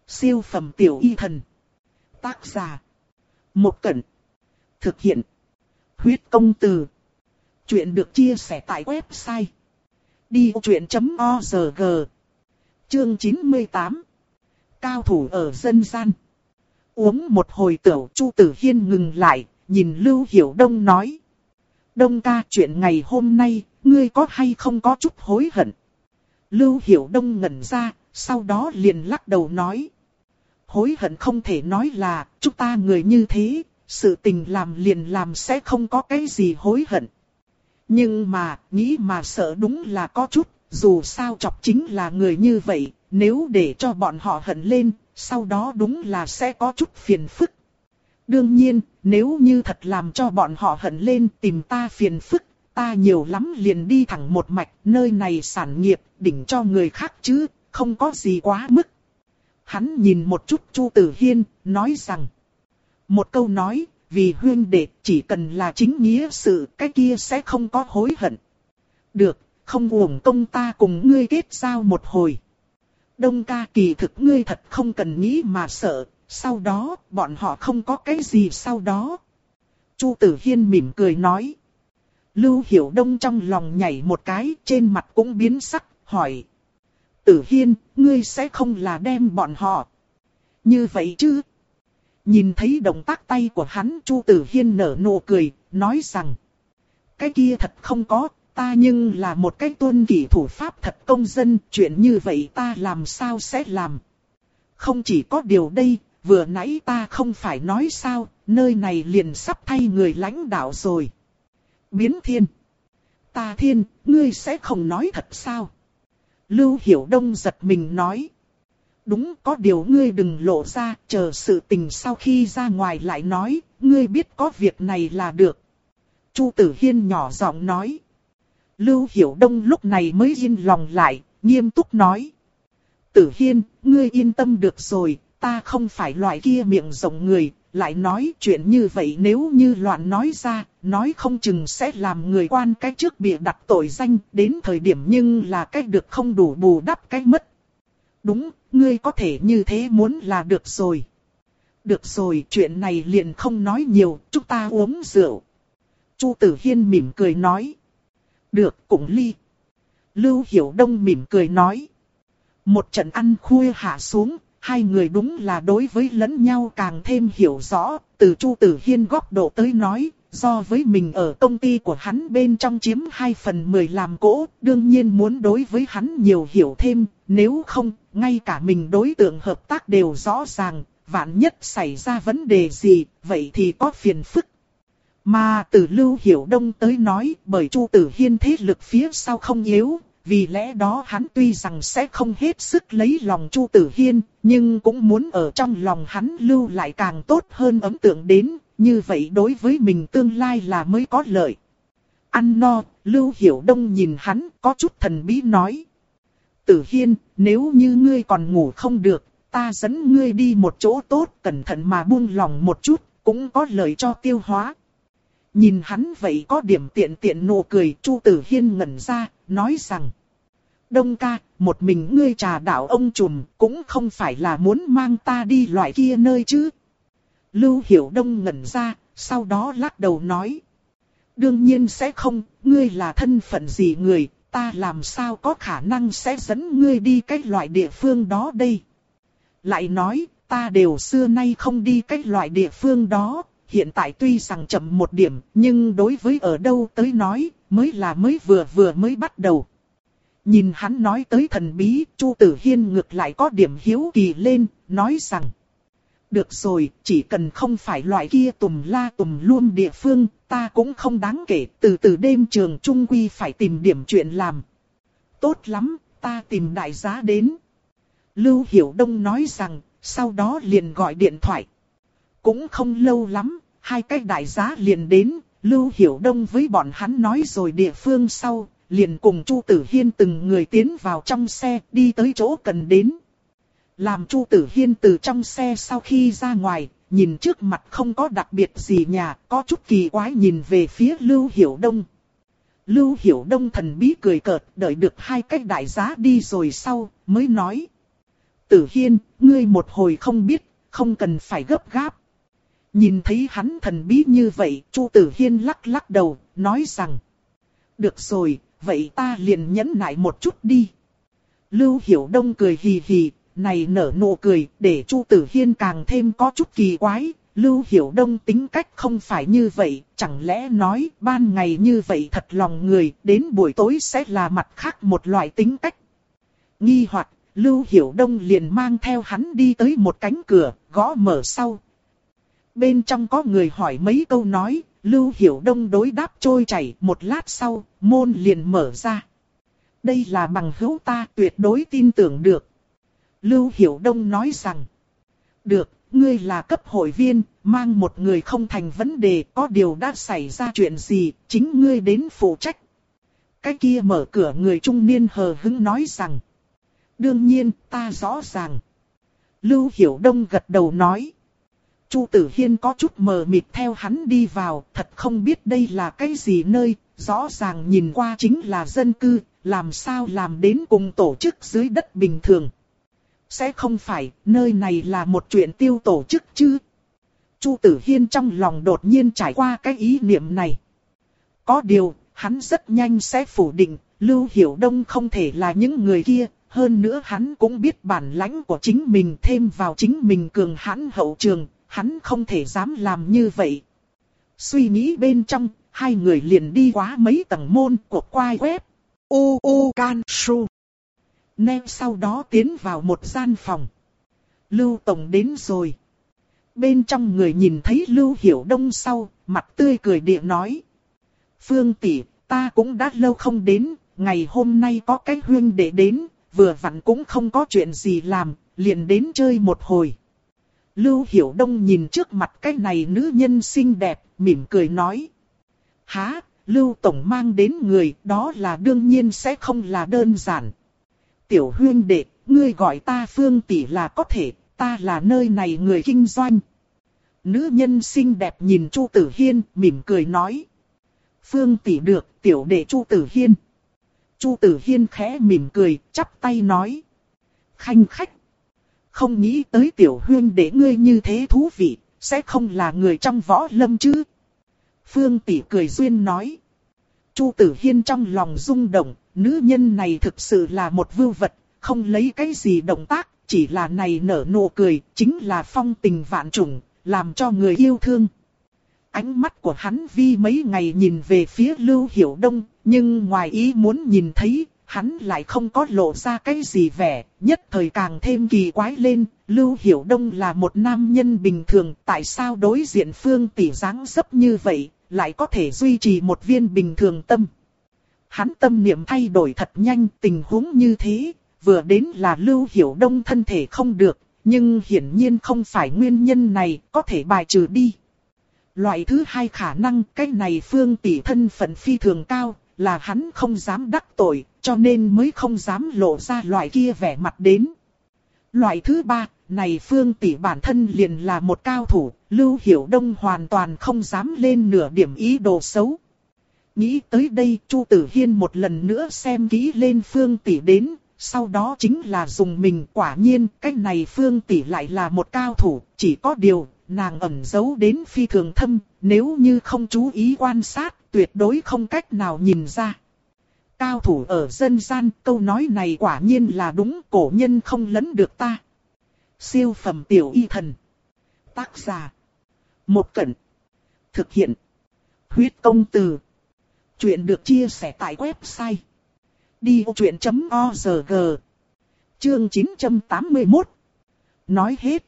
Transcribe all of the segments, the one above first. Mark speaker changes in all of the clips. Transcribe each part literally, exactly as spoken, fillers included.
Speaker 1: Siêu phẩm tiểu y thần. Tác giả. Một Cẩn. Thực hiện. Huyết công từ. Chuyện được chia sẻ tại website đi vô chuyện chấm org. Chương chín mươi tám. Cao thủ ở dân gian. Uống một hồi tửu, Chu Tử Hiên ngừng lại, nhìn Lưu Hiểu Đông nói. Đông ca, chuyện ngày hôm nay, ngươi có hay không có chút hối hận? Lưu Hiểu Đông ngẩn ra, sau đó liền lắc đầu nói. Hối hận không thể nói là, chúng ta người như thế, sự tình làm liền làm sẽ không có cái gì hối hận. Nhưng mà, nghĩ mà sợ đúng là có chút, dù sao chọc chính là người như vậy, nếu để cho bọn họ hận lên, sau đó đúng là sẽ có chút phiền phức. Đương nhiên, nếu như thật làm cho bọn họ hận lên tìm ta phiền phức, ta nhiều lắm liền đi thẳng một mạch, nơi này sản nghiệp, đỉnh cho người khác chứ, không có gì quá mức. Hắn nhìn một chút Chu Tử Hiên, nói rằng. Một câu nói, vì huynh đệ chỉ cần là chính nghĩa sự, cái kia sẽ không có hối hận. Được, không uổng công ta cùng ngươi kết giao một hồi. Đông ca, kỳ thực ngươi thật không cần nghĩ mà sợ, sau đó bọn họ không có cái gì sau đó. Chu Tử Hiên mỉm cười nói. Lưu Hiểu Đông trong lòng nhảy một cái, trên mặt cũng biến sắc, hỏi. Tử Hiên, ngươi sẽ không là đem bọn họ như vậy chứ? Nhìn thấy động tác tay của hắn, Chu Tử Hiên nở nụ cười, nói rằng. Cái kia thật không có, ta nhưng là một cái tuân kỷ thủ pháp thật công dân, chuyện như vậy ta làm sao sẽ làm? Không chỉ có điều đây, vừa nãy ta không phải nói sao, nơi này liền sắp thay người lãnh đạo rồi. Biến Thiên. Ta Thiên, ngươi sẽ không nói thật sao? Lưu Hiểu Đông giật mình nói. Đúng, có điều ngươi đừng lộ ra, chờ sự tình sau khi ra ngoài lại nói, ngươi biết có việc này là được. Chu Tử Hiên nhỏ giọng nói. Lưu Hiểu Đông lúc này mới yên lòng lại, nghiêm túc nói. Tử Hiên, ngươi yên tâm được rồi, ta không phải loại kia miệng rộng người, lại nói chuyện như vậy nếu như loạn nói ra, nói không chừng sẽ làm người quan cái trước bịa đặt tội danh, đến thời điểm nhưng là cái được không đủ bù đắp cái mất. Đúng, ngươi có thể như thế muốn là được rồi. Được rồi, chuyện này liền không nói nhiều, chúng ta uống rượu. Chu Tử Hiên mỉm cười nói. Được, cũng ly. Lưu Hiểu Đông mỉm cười nói. Một trận ăn khuya hạ xuống, hai người đúng là đối với lẫn nhau càng thêm hiểu rõ. Từ Chu Tử Hiên góc độ tới nói, do với mình ở công ty của hắn bên trong chiếm hai phần mười làm cỗ, đương nhiên muốn đối với hắn nhiều hiểu thêm, nếu không, ngay cả mình đối tượng hợp tác đều rõ ràng, vạn nhất xảy ra vấn đề gì, vậy thì có phiền phức. Mà từ Lưu Hiểu Đông tới nói, bởi Chu Tử Hiên thế lực phía sau không yếu, vì lẽ đó hắn tuy rằng sẽ không hết sức lấy lòng Chu Tử Hiên, nhưng cũng muốn ở trong lòng hắn lưu lại càng tốt hơn ấn tượng đến, như vậy đối với mình tương lai là mới có lợi. Ăn no, Lưu Hiểu Đông nhìn hắn có chút thần bí nói. Tử Hiên, nếu như ngươi còn ngủ không được, ta dẫn ngươi đi một chỗ tốt, cẩn thận mà buông lòng một chút, cũng có lợi cho tiêu hóa. Nhìn hắn vậy có điểm tiện tiện nụ cười, Chu Tử Hiên ngẩn ra, nói rằng. Đông ca, một mình ngươi trà đạo ông trùm, cũng không phải là muốn mang ta đi loại kia nơi chứ. Lưu Hiểu Đông ngẩn ra, sau đó lắc đầu nói. Đương nhiên sẽ không, ngươi là thân phận gì người, ta làm sao có khả năng sẽ dẫn ngươi đi cái loại địa phương đó đây. Lại nói, ta đều xưa nay không đi cái loại địa phương đó. Hiện tại tuy rằng chậm một điểm, nhưng đối với ở đâu tới nói, mới là mới vừa vừa mới bắt đầu. Nhìn hắn nói tới thần bí, Chu Tử Hiên ngược lại có điểm hiếu kỳ lên, nói rằng. Được rồi, chỉ cần không phải loại kia tùm la tùm luôn địa phương, ta cũng không đáng kể, từ từ đêm trường trung quy phải tìm điểm chuyện làm. Tốt lắm, ta tìm đại giá đến. Lưu Hiểu Đông nói rằng, sau đó liền gọi điện thoại. Cũng không lâu lắm, hai cái đại giá liền đến, Lưu Hiểu Đông với bọn hắn nói rồi địa phương sau, liền cùng Chu Tử Hiên từng người tiến vào trong xe, đi tới chỗ cần đến. Làm Chu Tử Hiên từ trong xe sau khi ra ngoài, nhìn trước mặt không có đặc biệt gì nhà, có chút kỳ quái nhìn về phía Lưu Hiểu Đông. Lưu Hiểu Đông thần bí cười cợt, đợi được hai cái đại giá đi rồi sau, mới nói. Tử Hiên, ngươi một hồi không biết, không cần phải gấp gáp. Nhìn thấy hắn thần bí như vậy, Chu Tử Hiên lắc lắc đầu, nói rằng. Được rồi, vậy ta liền nhẫn nại một chút đi. Lưu Hiểu Đông cười hì hì, này nở nụ cười, để Chu Tử Hiên càng thêm có chút kỳ quái. Lưu Hiểu Đông tính cách không phải như vậy, chẳng lẽ nói ban ngày như vậy thật lòng người, đến buổi tối sẽ là mặt khác một loại tính cách. Nghi hoặc, Lưu Hiểu Đông liền mang theo hắn đi tới một cánh cửa, gõ mở sau. Bên trong có người hỏi mấy câu nói, Lưu Hiểu Đông đối đáp trôi chảy, một lát sau, môn liền mở ra. Đây là bằng hữu ta, tuyệt đối tin tưởng được. Lưu Hiểu Đông nói rằng, được, ngươi là cấp hội viên, mang một người không thành vấn đề, có điều đã xảy ra chuyện gì, chính ngươi đến phụ trách. Cái kia mở cửa người trung niên hờ hững nói rằng, đương nhiên, ta rõ ràng. Lưu Hiểu Đông gật đầu nói. Chu Tử Hiên có chút mờ mịt theo hắn đi vào, thật không biết đây là cái gì nơi, rõ ràng nhìn qua chính là dân cư, làm sao làm đến cùng tổ chức dưới đất bình thường. Sẽ không phải, nơi này là một chuyện tiêu tổ chức chứ. Chu Tử Hiên trong lòng đột nhiên trải qua cái ý niệm này. Có điều, hắn rất nhanh sẽ phủ định, Lưu Hiểu Đông không thể là những người kia. Hơn nữa hắn cũng biết bản lãnh của chính mình, thêm vào chính mình cường hãn hậu trường, hắn không thể dám làm như vậy. Suy nghĩ bên trong, hai người liền đi qua mấy tầng môn của quai web. U U Can Su. Nên sau đó tiến vào một gian phòng. Lưu Tổng đến rồi. Bên trong người nhìn thấy Lưu Hiểu Đông sau, mặt tươi cười địa nói. Phương tỷ, ta cũng đã lâu không đến, ngày hôm nay có cái huynh đệ đến. Vừa vặn cũng không có chuyện gì làm, liền đến chơi một hồi. Lưu Hiểu Đông nhìn trước mặt cái này nữ nhân xinh đẹp, mỉm cười nói. Hả, Lưu Tổng mang đến người, đó là đương nhiên sẽ không là đơn giản. Tiểu huynh đệ, ngươi gọi ta Phương tỷ là có thể, ta là nơi này người kinh doanh. Nữ nhân xinh đẹp nhìn Chu Tử Hiên, mỉm cười nói. Phương tỷ được, tiểu đệ Chu Tử Hiên. Chu Tử Hiên khẽ mỉm cười, chắp tay nói. Khanh khách. Không nghĩ tới tiểu huyên để ngươi như thế thú vị, sẽ không là người trong võ lâm chứ. Phương tỷ cười duyên nói. Chu Tử Hiên trong lòng rung động, nữ nhân này thực sự là một vưu vật, không lấy cái gì động tác, chỉ là này nở nụ cười, chính là phong tình vạn trùng, làm cho người yêu thương. Ánh mắt của hắn vi mấy ngày nhìn về phía Lưu Hiểu Đông, nhưng ngoài ý muốn nhìn thấy, hắn lại không có lộ ra cái gì vẻ, nhất thời càng thêm kỳ quái lên. Lưu Hiểu Đông là một nam nhân bình thường, tại sao đối diện Phương tỷ dáng dấp như vậy, lại có thể duy trì một viên bình thường tâm. Hắn tâm niệm thay đổi thật nhanh, tình huống như thế, vừa đến là Lưu Hiểu Đông thân thể không được, nhưng hiển nhiên không phải nguyên nhân này, có thể bài trừ đi. Loại thứ hai khả năng, cái này Phương tỷ thân phận phi thường cao, là hắn không dám đắc tội, cho nên mới không dám lộ ra loại kia vẻ mặt đến. Loại thứ ba, này Phương tỷ bản thân liền là một cao thủ, Lưu Hiểu Đông hoàn toàn không dám lên nửa điểm ý đồ xấu. Nghĩ tới đây, Chu Tử Hiên một lần nữa xem kỹ lên Phương tỷ đến, sau đó chính là dùng mình. Quả nhiên, cái này Phương tỷ lại là một cao thủ, chỉ có điều, nàng ẩn giấu đến phi thường thâm, nếu như không chú ý quan sát, tuyệt đối không cách nào nhìn ra. Cao thủ ở dân gian, câu nói này quả nhiên là đúng, cổ nhân không lấn được ta. Siêu phẩm tiểu y thần. Tác giả. Một Cẩn. Thực hiện. Huyết công từ. Chuyện được chia sẻ tại website. đi vô chuyện chấm org. Chương chín trăm tám mươi mốt. Nói hết.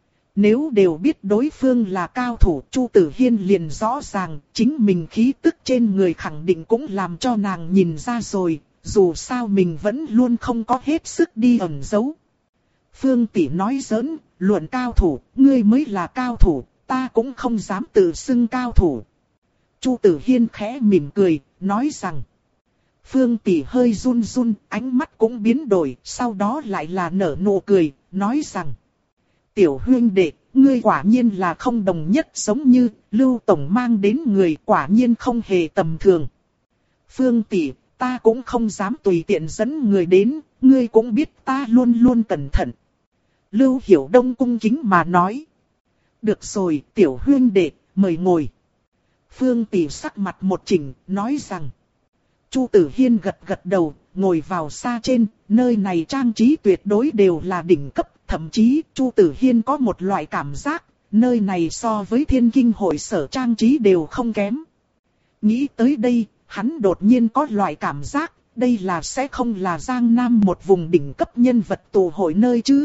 Speaker 1: Nếu đều biết đối phương là cao thủ, Chu Tử Hiên liền rõ ràng, chính mình khí tức trên người khẳng định cũng làm cho nàng nhìn ra rồi, dù sao mình vẫn luôn không có hết sức đi ẩn giấu. Phương tỷ nói giỡn, luận cao thủ, ngươi mới là cao thủ, ta cũng không dám tự xưng cao thủ. Chu Tử Hiên khẽ mỉm cười, nói rằng. Phương tỷ hơi run run, ánh mắt cũng biến đổi, sau đó lại là nở nụ cười, nói rằng. Tiểu huynh đệ, ngươi quả nhiên là không đồng nhất, giống như Lưu Tổng mang đến người quả nhiên không hề tầm thường. Phương tỷ, ta cũng không dám tùy tiện dẫn người đến, ngươi cũng biết ta luôn luôn cẩn thận. Lưu Hiểu Đông cung kính mà nói. Được rồi, tiểu huynh đệ, mời ngồi. Phương Tỷ sắc mặt một chỉnh, nói rằng. Chu Tử Hiên gật gật đầu, ngồi vào xa trên, nơi này trang trí tuyệt đối đều là đỉnh cấp, thậm chí Chu Tử Hiên có một loại cảm giác, nơi này so với Thiên Kinh hội sở trang trí đều không kém. Nghĩ tới đây, hắn đột nhiên có loại cảm giác, đây là sẽ không là Giang Nam một vùng đỉnh cấp nhân vật tụ hội nơi chứ.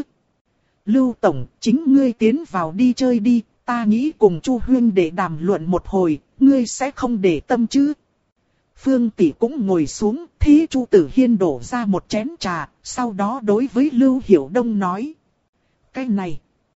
Speaker 1: Lưu Tổng, chính ngươi tiến vào đi chơi đi, ta nghĩ cùng Chu huynh để đàm luận một hồi, ngươi sẽ không để tâm chứ. Phương Tỷ cũng ngồi xuống, thế Chu Tử Hiên đổ ra một chén trà, sau đó đối với Lưu Hiểu Đông nói. Cái này.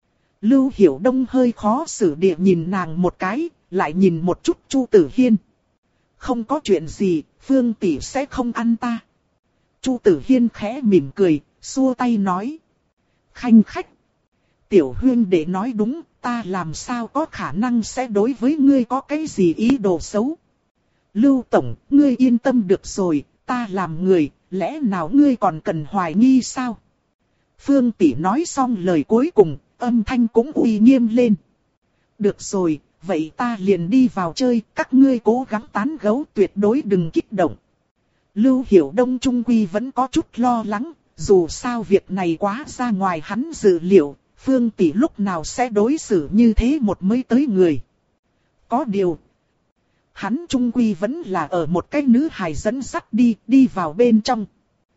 Speaker 1: Lưu Hiểu Đông hơi khó xử địa nhìn nàng một cái, lại nhìn một chút Chu Tử Hiên. Không có chuyện gì, Phương Tỷ sẽ không ăn ta. Chu Tử Hiên khẽ mỉm cười, xua tay nói. Khanh khách. Tiểu huynh đệ nói đúng, ta làm sao có khả năng sẽ đối với ngươi có cái gì ý đồ xấu. Lưu Tổng, ngươi yên tâm được rồi, ta làm người, lẽ nào ngươi còn cần hoài nghi sao? Phương Tỷ nói xong lời cuối cùng, âm thanh cũng uy nghiêm lên. Được rồi, vậy ta liền đi vào chơi, các ngươi cố gắng tán gẫu tuyệt đối đừng kích động. Lưu Hiểu Đông trung quy vẫn có chút lo lắng, dù sao việc này quá ra ngoài hắn dự liệu, Phương Tỷ lúc nào sẽ đối xử như thế một mới tới người. Có điều, hắn trung quy vẫn là ở một cái nữ hài dẫn dắt đi, đi vào bên trong.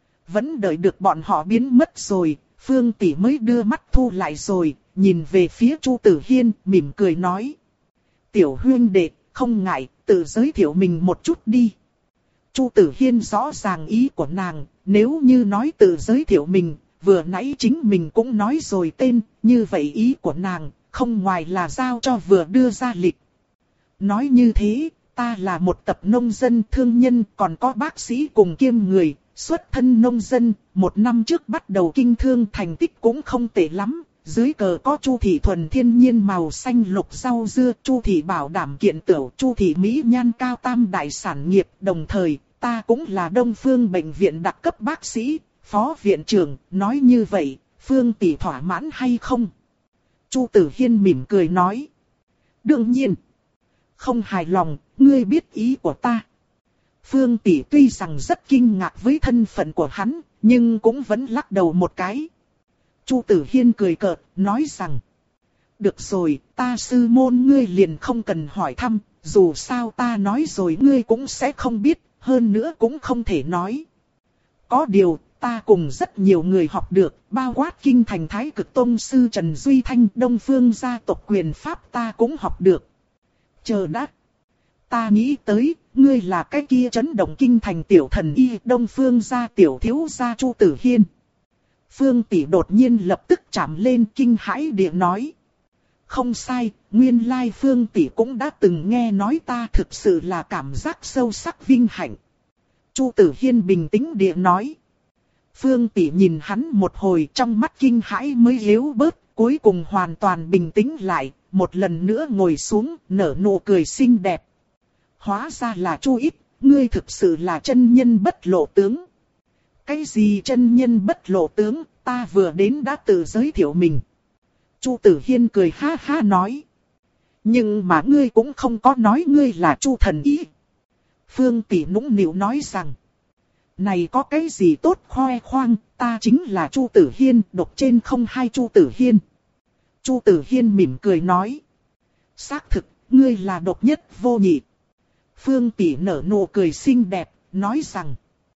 Speaker 1: Vẫn đợi được bọn họ biến mất rồi, Phương Tỷ mới đưa mắt thu lại rồi, nhìn về phía Chu Tử Hiên, mỉm cười nói. Tiểu huynh đệ, không ngại, tự giới thiệu mình một chút đi. Chu Tử Hiên rõ ràng ý của nàng, nếu như nói tự giới thiệu mình, vừa nãy chính mình cũng nói rồi tên, như vậy ý của nàng, không ngoài là giao cho vừa đưa ra lịch. Nói như thế, ta là một tập nông dân thương nhân, còn có bác sĩ cùng kiêm người, xuất thân nông dân, một năm trước bắt đầu kinh thương thành tích cũng không tệ lắm. Dưới cờ có Chu thị thuần thiên nhiên màu xanh lục rau dưa, Chu thị bảo đảm kiện tửu, Chu thị mỹ nhan cao tam đại sản nghiệp, đồng thời, ta cũng là Đông Phương bệnh viện đặc cấp bác sĩ, phó viện trưởng, nói như vậy, Phương Tỷ thỏa mãn hay không? Chu Tử Hiên mỉm cười nói. Đương nhiên, không hài lòng, ngươi biết ý của ta. Phương Tỷ tuy rằng rất kinh ngạc với thân phận của hắn, nhưng cũng vẫn lắc đầu một cái. Chu Tử Hiên cười cợt, nói rằng. Được rồi, ta sư môn ngươi liền không cần hỏi thăm, dù sao ta nói rồi ngươi cũng sẽ không biết, hơn nữa cũng không thể nói. Có điều, ta cùng rất nhiều người học được, bao quát kinh thành Thái Cực Tông sư Trần Duy Thanh, Đông Phương gia tộc quyền pháp ta cũng học được. Chờ đã. Ta nghĩ tới, ngươi là cái kia chấn động kinh thành tiểu thần y, Đông Phương gia tiểu thiếu gia Chu Tử Hiên. Phương Tỷ đột nhiên lập tức chạm lên kinh hãi địa nói. Không sai, nguyên lai Phương Tỷ cũng đã từng nghe nói ta, thực sự là cảm giác sâu sắc vinh hạnh. Chu Tử Hiên bình tĩnh địa nói. Phương Tỷ nhìn hắn một hồi, trong mắt kinh hãi mới yếu bớt, cuối cùng hoàn toàn bình tĩnh lại, một lần nữa ngồi xuống, nở nụ cười xinh đẹp. Hóa ra là Chu Ít, ngươi thực sự là chân nhân bất lộ tướng. Cái gì chân nhân bất lộ tướng, ta vừa đến đã tự giới thiệu mình. Chu Tử Hiên cười ha ha nói. Nhưng mà ngươi cũng không có nói ngươi là Chu thần y. Phương Tỷ nũng nịu nói rằng. Này có cái gì tốt khoe khoang, ta chính là Chu Tử Hiên, độc trên không hai Chu Tử Hiên. Chu Tử Hiên mỉm cười nói. Xác thực, ngươi là độc nhất vô nhị. Phương Tỷ nở nụ cười xinh đẹp, nói rằng.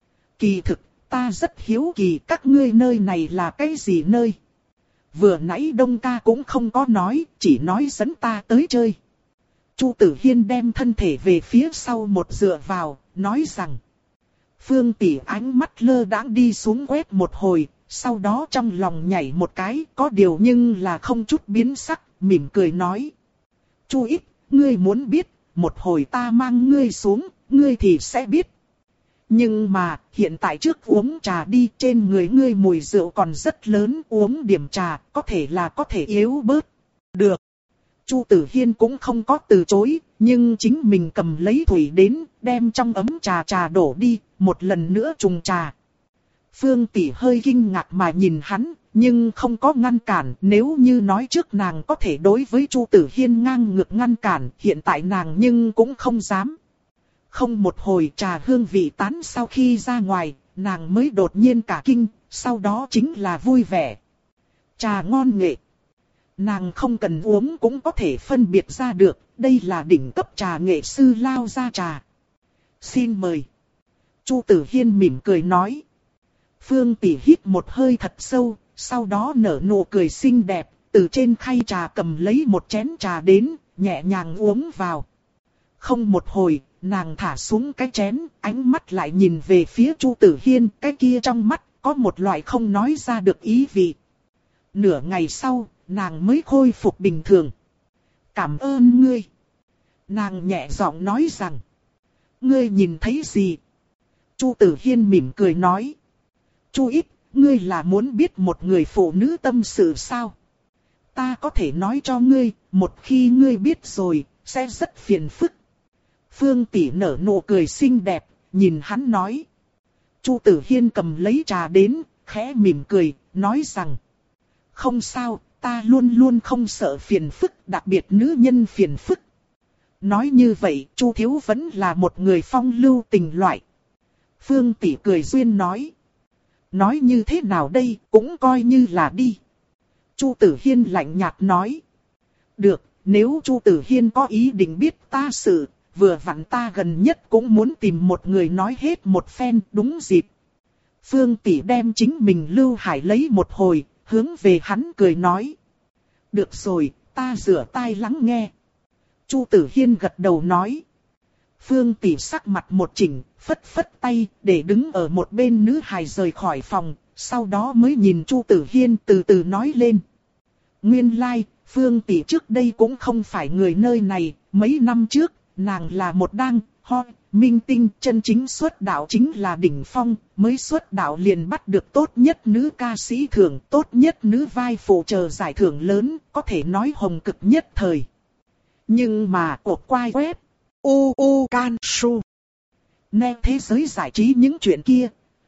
Speaker 1: Kỳ thực, ta rất hiếu kỳ các ngươi nơi này là cái gì nơi. Vừa nãy Đông ca cũng không có nói, chỉ nói dẫn ta tới chơi. Chu Tử Hiên đem thân thể về phía sau một dựa vào, nói rằng. Phương Tỷ ánh mắt lơ đãng đi xuống quét một hồi, sau đó trong lòng nhảy một cái, có điều nhưng là không chút biến sắc, mỉm cười nói. Chu Ít, ngươi muốn biết, một hồi ta mang ngươi xuống, ngươi thì sẽ biết. Nhưng mà, hiện tại trước uống trà đi, trên người ngươi mùi rượu còn rất lớn, uống điểm trà, có thể là có thể yếu bớt. Được. Chu Tử Hiên cũng không có từ chối, nhưng chính mình cầm lấy thủy đến, đem trong ấm trà trà đổ đi, một lần nữa trùng trà. Phương Tỷ hơi kinh ngạc mà nhìn hắn, nhưng không có ngăn cản. Nếu như nói trước nàng có thể đối với Chu Tử Hiên ngang ngược ngăn cản, hiện tại nàng nhưng cũng không dám. Không một hồi trà hương vị tán sau khi ra ngoài, nàng mới đột nhiên cả kinh, sau đó chính là vui vẻ. Trà ngon nghệ. Nàng không cần uống cũng có thể phân biệt ra được, đây là đỉnh cấp trà nghệ sư lao ra trà. Xin mời. Chu Tử Hiên mỉm cười nói. Phương Tỷ hít một hơi thật sâu, sau đó nở nụ cười xinh đẹp, từ trên khay trà cầm lấy một chén trà đến, nhẹ nhàng uống vào. Không một hồi, nàng thả xuống cái chén, ánh mắt lại nhìn về phía Chu Tử Hiên, cái kia trong mắt có một loại không nói ra được ý vị. Nửa ngày sau, nàng mới khôi phục bình thường. Cảm ơn ngươi. Nàng nhẹ giọng nói rằng. Ngươi nhìn thấy gì? Chu Tử Hiên mỉm cười nói. Chu Ít, ngươi là muốn biết một người phụ nữ tâm sự sao? Ta có thể nói cho ngươi, một khi ngươi biết rồi, sẽ rất phiền phức. Phương Tỷ nở nụ cười xinh đẹp, nhìn hắn nói. Chu Tử Hiên cầm lấy trà đến, khẽ mỉm cười, nói rằng. Không sao, ta luôn luôn không sợ phiền phức, đặc biệt nữ nhân phiền phức. Nói như vậy, Chu Thiếu vẫn là một người phong lưu tình loại. Phương Tỷ cười duyên nói. Nói như thế nào đây, cũng coi như là đi. Chu Tử Hiên lạnh nhạt nói. Được, nếu Chu Tử Hiên có ý định biết ta sự, vừa vặn ta gần nhất cũng muốn tìm một người nói hết một phen, đúng dịp. Phương Tỷ đem chính mình Lưu Hải lấy một hồi, hướng về hắn cười nói. Được rồi, ta rửa tai lắng nghe. Chu Tử Hiên gật đầu nói. Phương Tỷ sắc mặt một chỉnh, phất phất tay, để đứng ở một bên nữ hài rời khỏi phòng, sau đó mới nhìn Chu Tử Hiên từ từ nói lên. Nguyên lai, like, Phương Tỷ trước đây cũng không phải người nơi này, mấy năm trước, nàng là một đang, ho, minh tinh, chân chính xuất đạo chính là đỉnh phong, mới xuất đạo liền bắt được tốt nhất nữ ca sĩ thưởng, tốt nhất nữ vai phụ chờ giải thưởng lớn, có thể nói hồng cực nhất thời. Nhưng mà cuộc quay web, u u can su, nghe thế giới giải trí những chuyện kia.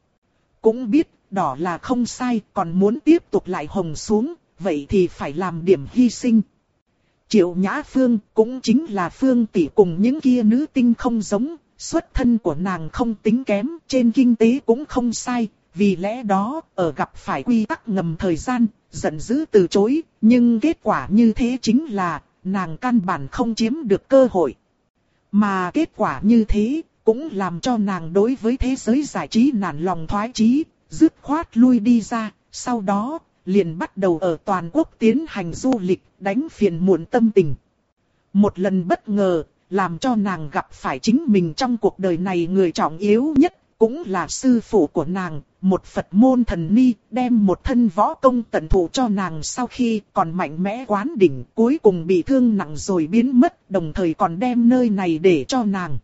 Speaker 1: Cũng biết, đỏ là không sai, còn muốn tiếp tục lại hồng xuống, vậy thì phải làm điểm hy sinh. Triệu Nhã Phương cũng chính là Phương Tỷ cùng những kia nữ tinh không giống, xuất thân của nàng không tính kém, trên kinh tế cũng không sai, vì lẽ đó, ở gặp phải quy tắc ngầm thời gian, giận dữ từ chối, nhưng kết quả như thế chính là, nàng căn bản không chiếm được cơ hội. Mà kết quả như thế, cũng làm cho nàng đối với thế giới giải trí nản lòng thoái chí, dứt khoát lui đi ra, sau đó, liền bắt đầu ở toàn quốc tiến hành du lịch, đánh phiền muộn tâm tình. Một lần bất ngờ, làm cho nàng gặp phải chính mình trong cuộc đời này người trọng yếu nhất, cũng là sư phụ của nàng, một Phật môn thần ni, đem một thân võ công tận thụ cho nàng sau khi còn mạnh mẽ quán đỉnh, cuối cùng bị thương nặng rồi biến mất, đồng thời còn đem nơi này để cho nàng.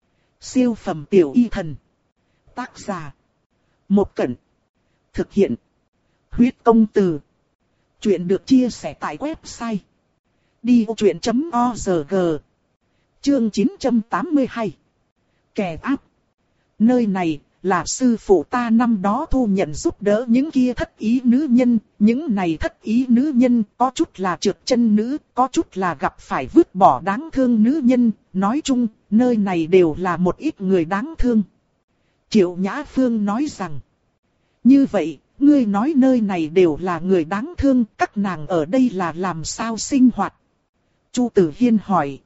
Speaker 1: Siêu phẩm tiểu y thần. Tác giả. Một Cẩn. Thực hiện. Huyết công từ. Chuyện được chia sẻ tại website đi ô truyện chấm org. Chương chín trăm tám mươi hai. Kẻ ác. Nơi này là sư phụ ta năm đó thu nhận giúp đỡ những kia thất ý nữ nhân. Những này thất ý nữ nhân có chút là trượt chân nữ, có chút là gặp phải vứt bỏ đáng thương nữ nhân. Nói chung, nơi này đều là một ít người đáng thương. Triệu Nhã Phương nói rằng. Như vậy, ngươi nói nơi này đều là người đáng thương, các nàng ở đây là làm sao sinh hoạt? Chu Tử Hiên hỏi.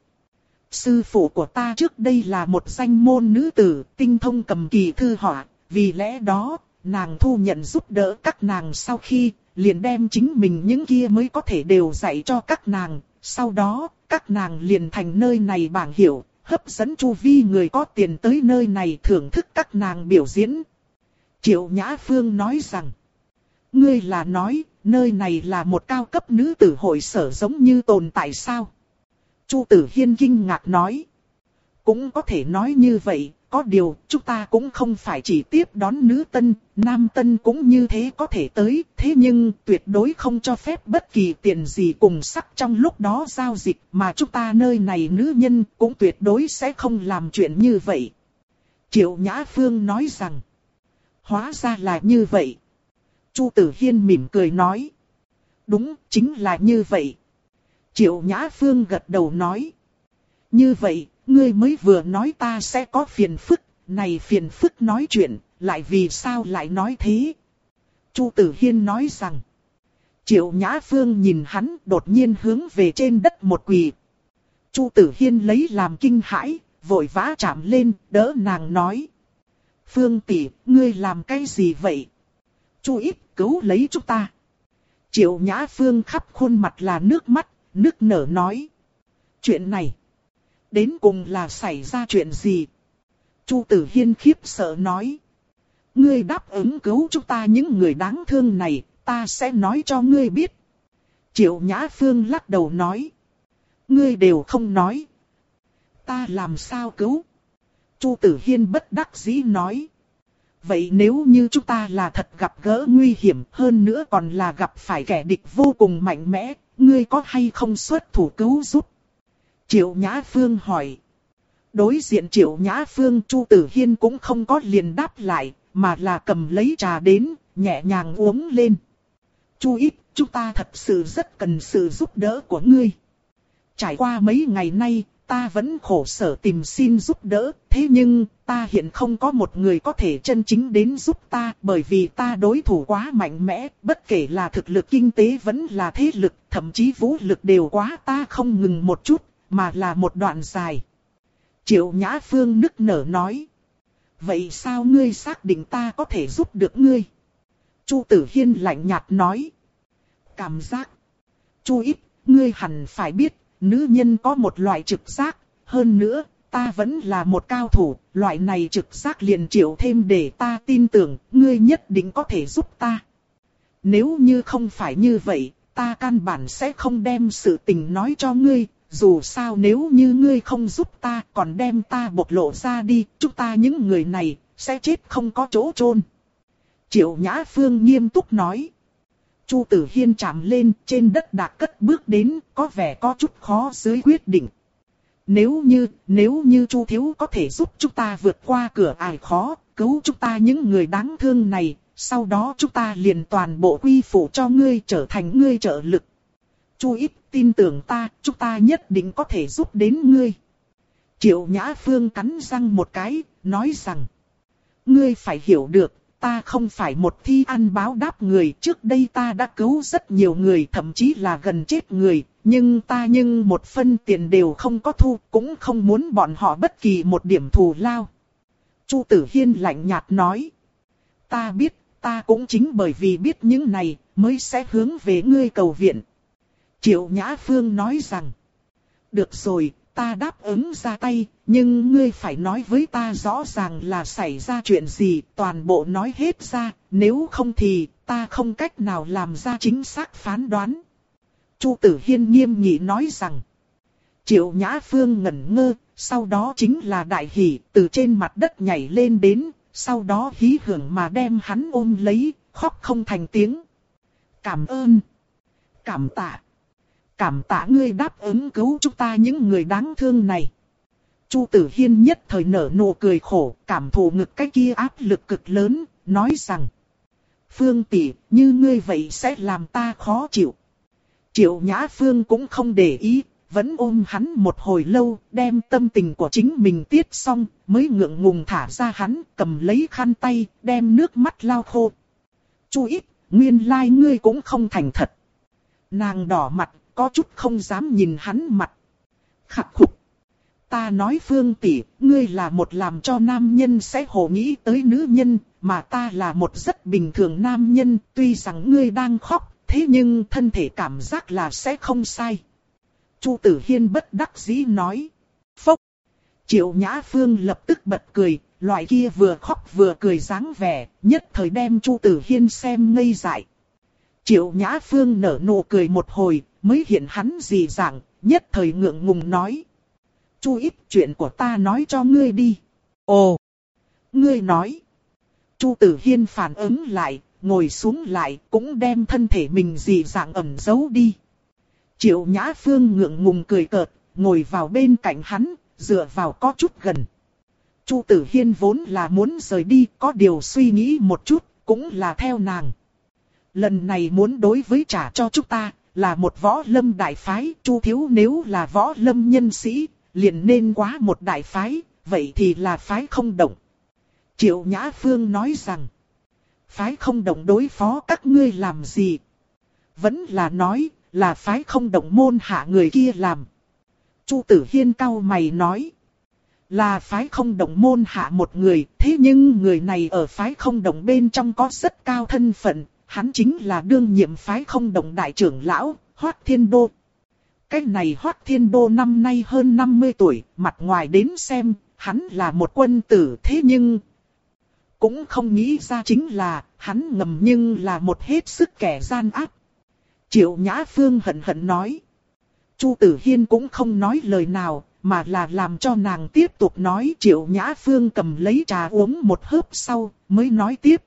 Speaker 1: Sư phụ của ta trước đây là một danh môn nữ tử, tinh thông cầm kỳ thư họa, vì lẽ đó, nàng thu nhận giúp đỡ các nàng sau khi, liền đem chính mình những kia mới có thể đều dạy cho các nàng, sau đó, các nàng liền thành nơi này bảng hiệu, hấp dẫn chu vi người có tiền tới nơi này thưởng thức các nàng biểu diễn. Triệu Nhã Phương nói rằng, ngươi là nói, nơi này là một cao cấp nữ tử hội sở giống như tồn tại sao? Chu Tử Hiên kinh ngạc nói. Cũng có thể nói như vậy, có điều, chúng ta cũng không phải chỉ tiếp đón nữ tân, nam tân cũng như thế có thể tới, thế nhưng tuyệt đối không cho phép bất kỳ tiền gì cùng sắc trong lúc đó giao dịch, mà chúng ta nơi này nữ nhân cũng tuyệt đối sẽ không làm chuyện như vậy. Triệu Nhã Phương nói rằng, hóa ra là như vậy. Chu Tử Hiên mỉm cười nói. Đúng, chính là như vậy. Triệu Nhã Phương gật đầu nói. Như vậy, ngươi mới vừa nói ta sẽ có phiền phức, này phiền phức nói chuyện, lại vì sao lại nói thế? Chu Tử Hiên nói rằng. Triệu Nhã Phương nhìn hắn đột nhiên hướng về trên đất một quỳ. Chu Tử Hiên lấy làm kinh hãi, vội vã chạm lên, đỡ nàng nói. Phương tỷ, ngươi làm cái gì vậy? Chu ít cứu lấy chúng ta. Triệu Nhã Phương khắp khuôn mặt là nước mắt, nức nở nói. Chuyện này, đến cùng là xảy ra chuyện gì? Chu Tử Hiên khiếp sợ nói. Ngươi đáp ứng cứu chúng ta những người đáng thương này, ta sẽ nói cho ngươi biết. Triệu Nhã Phương lắc đầu nói. Ngươi đều không nói. Ta làm sao cứu? Chu Tử Hiên bất đắc dĩ nói. Vậy nếu như chúng ta là thật gặp gỡ nguy hiểm, hơn nữa còn là gặp phải kẻ địch vô cùng mạnh mẽ, ngươi có hay không xuất thủ cứu giúp? Triệu Nhã Phương hỏi. Đối diện Triệu Nhã Phương, Chu Tử Hiên cũng không có liền đáp lại, mà là cầm lấy trà đến, nhẹ nhàng uống lên. Chu ít, chúng ta thật sự rất cần sự giúp đỡ của ngươi. Trải qua mấy ngày nay, ta vẫn khổ sở tìm xin giúp đỡ, thế nhưng ta hiện không có một người có thể chân chính đến giúp ta, bởi vì ta đối thủ quá mạnh mẽ, bất kể là thực lực kinh tế vẫn là thế lực, thậm chí vũ lực đều quá ta không ngừng một chút, mà là một đoạn dài. Triệu Nhã Phương nức nở nói. Vậy sao ngươi xác định ta có thể giúp được ngươi? Chu Tử Hiên lạnh nhạt nói. Cảm giác. Chu ít, ngươi hẳn phải biết, nữ nhân có một loại trực giác, hơn nữa, ta vẫn là một cao thủ, loại này trực giác liền triệu thêm để ta tin tưởng, ngươi nhất định có thể giúp ta. Nếu như không phải như vậy, ta căn bản sẽ không đem sự tình nói cho ngươi, dù sao nếu như ngươi không giúp ta còn đem ta bộc lộ ra đi, chúng ta những người này sẽ chết không có chỗ chôn. Triệu Nhã Phương nghiêm túc nói. Chu Tử Hiên chạm lên trên đất đạc cất bước đến, có vẻ có chút khó dưới quyết định. Nếu như, nếu như Chu thiếu có thể giúp chúng ta vượt qua cửa ải khó, cứu chúng ta những người đáng thương này, sau đó chúng ta liền toàn bộ quy phụ cho ngươi trở thành ngươi trợ lực. Chu ít tin tưởng ta, chúng ta nhất định có thể giúp đến ngươi. Triệu Nhã Phương cắn răng một cái, nói rằng. Ngươi phải hiểu được, ta không phải một thi ăn báo đáp người. Trước đây ta đã cứu rất nhiều người, thậm chí là gần chết người. Nhưng ta nhưng một phân tiền đều không có thu, cũng không muốn bọn họ bất kỳ một điểm thù lao. Chu Tử Hiên lạnh nhạt nói. Ta biết, ta cũng chính bởi vì biết những này, mới sẽ hướng về ngươi cầu viện. Triệu Nhã Phương nói rằng. Được rồi, ta đáp ứng ra tay, nhưng ngươi phải nói với ta rõ ràng là xảy ra chuyện gì, toàn bộ nói hết ra, nếu không thì ta không cách nào làm ra chính xác phán đoán. Chu Tử Hiên nghiêm nghị nói rằng. Triệu Nhã Phương ngẩn ngơ, sau đó chính là đại hỉ, từ trên mặt đất nhảy lên đến, sau đó hí hưởng mà đem hắn ôm lấy, khóc không thành tiếng. Cảm ơn. Cảm tạ. Cảm tạ ngươi đáp ứng cứu chúng ta những người đáng thương này. Chu Tử Hiên nhất thời nở nụ cười khổ, cảm thụ ngực cái kia áp lực cực lớn, nói rằng. Phương tỷ, như ngươi vậy sẽ làm ta khó chịu. Triệu Nhã Phương cũng không để ý, vẫn ôm hắn một hồi lâu, đem tâm tình của chính mình tiết xong, mới ngượng ngùng thả ra hắn, cầm lấy khăn tay, đem nước mắt lau khô. Chu ít, nguyên lai like ngươi cũng không thành thật. Nàng đỏ mặt, có chút không dám nhìn hắn mặt. Khắc khục. Ta nói Phương tỷ, ngươi là một làm cho nam nhân sẽ hồ nghĩ tới nữ nhân, mà ta là một rất bình thường nam nhân, tuy rằng ngươi đang khóc, thế nhưng thân thể cảm giác là sẽ không sai. Chu Tử Hiên bất đắc dĩ nói. Phốc. Triệu Nhã Phương lập tức bật cười, loại kia vừa khóc vừa cười dáng vẻ, nhất thời đem Chu Tử Hiên xem ngây dại. Triệu Nhã Phương nở nụ cười một hồi, mới hiện hắn dị dạng, nhất thời ngượng ngùng nói. Chu ít, chuyện của ta nói cho ngươi đi. Ồ! Ngươi nói. Chu Tử Hiên phản ứng lại, ngồi xuống lại, cũng đem thân thể mình dị dạng ẩn giấu đi. Triệu Nhã Phương ngượng ngùng cười cợt, ngồi vào bên cạnh hắn, dựa vào có chút gần. Chu Tử Hiên vốn là muốn rời đi, có điều suy nghĩ một chút, cũng là theo nàng. Lần này muốn đối với trả cho chúng ta, là một võ lâm đại phái. Chu thiếu nếu là võ lâm nhân sĩ, liền nên quá một đại phái, vậy thì là phái không động. Triệu Nhã Phương nói rằng, phái không động đối phó các ngươi làm gì? Vẫn là nói, là phái không động môn hạ người kia làm. Chu Tử Hiên cau mày nói, là phái không động môn hạ một người, thế nhưng người này ở phái không động bên trong có rất cao thân phận, hắn chính là đương nhiệm phái không động đại trưởng lão, Hoắc Thiên Đô. Cái này Hoắc Thiên Đô năm nay hơn năm mươi tuổi, mặt ngoài đến xem, hắn là một quân tử, thế nhưng cũng không nghĩ ra chính là, hắn ngầm nhưng là một hết sức kẻ gian ác. Triệu Nhã Phương hận hận nói. Chu Tử Hiên cũng không nói lời nào, mà là làm cho nàng tiếp tục nói. Triệu Nhã Phương cầm lấy trà uống một hớp sau, mới nói tiếp.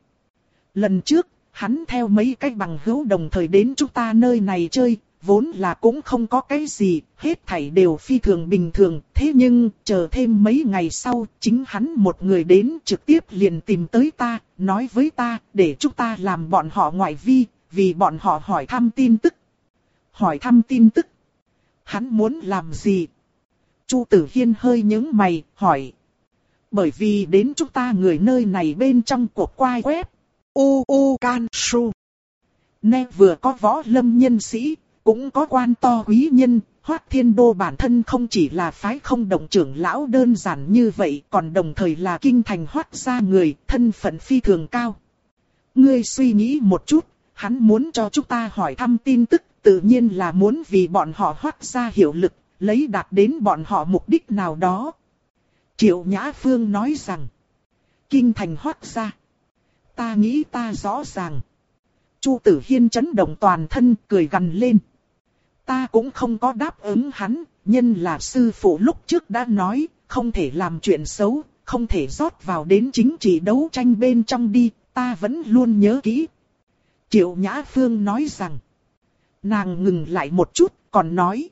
Speaker 1: Lần trước, hắn theo mấy cái bằng hữu đồng thời đến chúng ta nơi này chơi, vốn là cũng không có cái gì, hết thảy đều phi thường bình thường. Thế nhưng, chờ thêm mấy ngày sau, chính hắn một người đến trực tiếp liền tìm tới ta, nói với ta, để chúng ta làm bọn họ ngoại vi, vì bọn họ hỏi thăm tin tức. Hỏi thăm tin tức? Hắn muốn làm gì? Chu Tử Hiên hơi nhướng mày, hỏi. Bởi vì đến chúng ta người nơi này bên trong cuộc quay web. U U Can Su. Nè vừa có võ lâm nhân sĩ, cũng có quan to quý nhân. Hoắc Thiên Đô bản thân không chỉ là phái không động trưởng lão đơn giản như vậy, còn đồng thời là kinh thành Hoắc gia người, thân phận phi thường cao. Ngươi suy nghĩ một chút, hắn muốn cho chúng ta hỏi thăm tin tức, tự nhiên là muốn vì bọn họ Hoắc gia hiệu lực, lấy đạt đến bọn họ mục đích nào đó. Triệu Nhã Phương nói rằng, kinh thành Hoắc gia. Ta nghĩ ta rõ ràng. Chu Tử Hiên chấn động toàn thân, cười gằn lên. Ta cũng không có đáp ứng hắn, nhân là sư phụ lúc trước đã nói, không thể làm chuyện xấu, không thể rót vào đến chính trị đấu tranh bên trong đi, ta vẫn luôn nhớ kỹ. Triệu Nhã Phương nói rằng, nàng ngừng lại một chút, còn nói.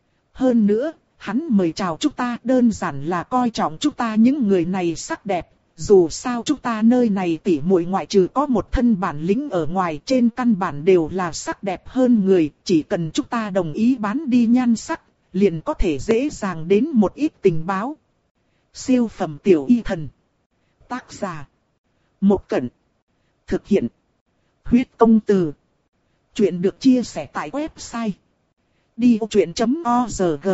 Speaker 1: Hơn nữa, hắn mời chào chúng ta đơn giản là coi trọng chúng ta những người này sắc đẹp. Dù sao chúng ta nơi này tỉ muội ngoại trừ có một thân bản lĩnh ở ngoài, trên căn bản đều là sắc đẹp hơn người, chỉ cần chúng ta đồng ý bán đi nhan sắc, liền có thể dễ dàng đến một ít tình báo. Siêu phẩm tiểu y thần. Tác giả. Một Cẩn. Thực hiện. Huyết công từ. Chuyện được chia sẻ tại website đi ô chuyện chấm org.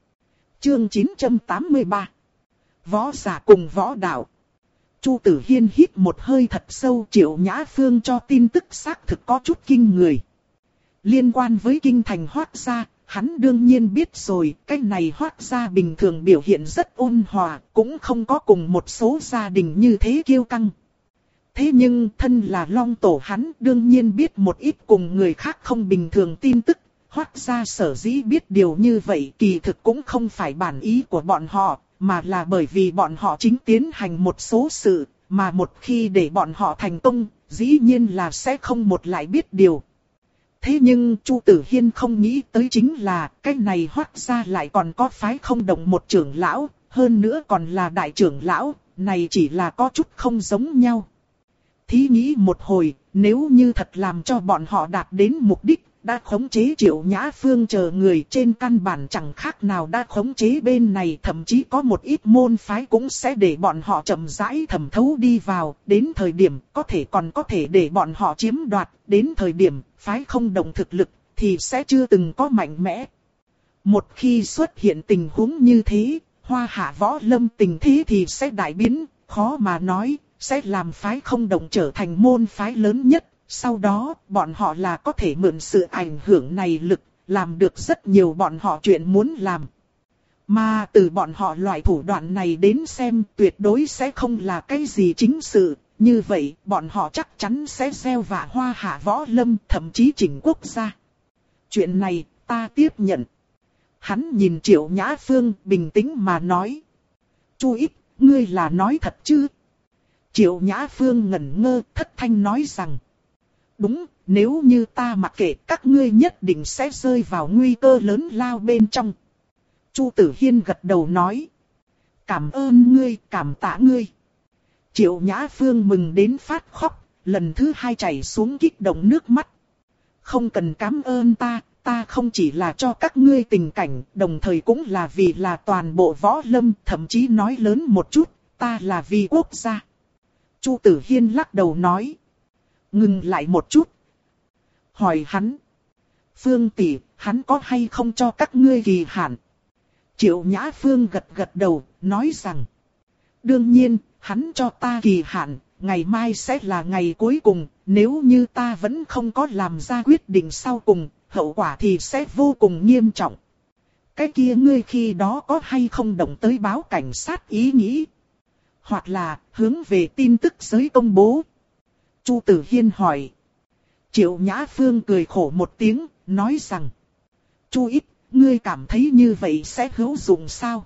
Speaker 1: Chương chín trăm tám mươi ba. Võ giả cùng võ đạo. Chu Tử Hiên hít một hơi thật sâu. Triệu Nhã Phương cho tin tức xác thực có chút kinh người. Liên quan với kinh thành Hoắc gia, hắn đương nhiên biết rồi, cái này Hoắc gia bình thường biểu hiện rất ôn hòa, cũng không có cùng một số gia đình như thế kiêu căng. Thế nhưng thân là Long Tổ hắn đương nhiên biết một ít cùng người khác không bình thường tin tức. Hoắc gia sở dĩ biết điều như vậy kỳ thực cũng không phải bản ý của bọn họ, mà là bởi vì bọn họ chính tiến hành một số sự, mà một khi để bọn họ thành công, dĩ nhiên là sẽ không một lại biết điều. Thế nhưng Chu Tử Hiên không nghĩ tới chính là, cái này Hoắc gia lại còn có phái không động một trưởng lão, hơn nữa còn là đại trưởng lão, này chỉ là có chút không giống nhau. Thí nghĩ một hồi, nếu như thật làm cho bọn họ đạt đến mục đích, đã khống chế Triệu Nhã Phương chờ người trên căn bản chẳng khác nào đã khống chế bên này, thậm chí có một ít môn phái cũng sẽ để bọn họ chậm rãi thẩm thấu đi vào, đến thời điểm có thể còn có thể để bọn họ chiếm đoạt, đến thời điểm phái không động thực lực thì sẽ chưa từng có mạnh mẽ. Một khi xuất hiện tình huống như thế, Hoa Hạ võ lâm tình thế thì sẽ đại biến, khó mà nói, sẽ làm phái không động trở thành môn phái lớn nhất. Sau đó, bọn họ là có thể mượn sự ảnh hưởng này lực, làm được rất nhiều bọn họ chuyện muốn làm. Mà từ bọn họ loại thủ đoạn này đến xem tuyệt đối sẽ không là cái gì chính sự. Như vậy, bọn họ chắc chắn sẽ gieo vạ Hoa Hạ võ lâm, thậm chí chỉnh quốc gia. Chuyện này, ta tiếp nhận. Hắn nhìn Triệu Nhã Phương bình tĩnh mà nói. Chu Ít, ngươi là nói thật chứ? Triệu Nhã Phương ngẩn ngơ, thất thanh nói rằng. Đúng, nếu như ta mặc kệ các ngươi nhất định sẽ rơi vào nguy cơ lớn lao bên trong. Chu Tử Hiên gật đầu nói. Cảm ơn ngươi, cảm tạ ngươi. Triệu Nhã Phương mừng đến phát khóc, lần thứ hai chảy xuống kích động nước mắt. Không cần cảm ơn ta, ta không chỉ là cho các ngươi tình cảnh, đồng thời cũng là vì là toàn bộ võ lâm, thậm chí nói lớn một chút, ta là vì quốc gia. Chu Tử Hiên lắc đầu nói. Ngừng lại một chút. Hỏi hắn. Phương tỷ, hắn có hay không cho các ngươi kỳ hạn? Triệu Nhã Phương gật gật đầu, nói rằng. Đương nhiên, hắn cho ta kỳ hạn, ngày mai sẽ là ngày cuối cùng, nếu như ta vẫn không có làm ra quyết định sau cùng, hậu quả thì sẽ vô cùng nghiêm trọng. Cái kia ngươi khi đó có hay không động tới báo cảnh sát ý nghĩ? Hoặc là hướng về tin tức giới công bố? Chu Tử Hiên hỏi. Triệu Nhã Phương cười khổ một tiếng, nói rằng. Chu Ít, ngươi cảm thấy như vậy sẽ hữu dụng sao?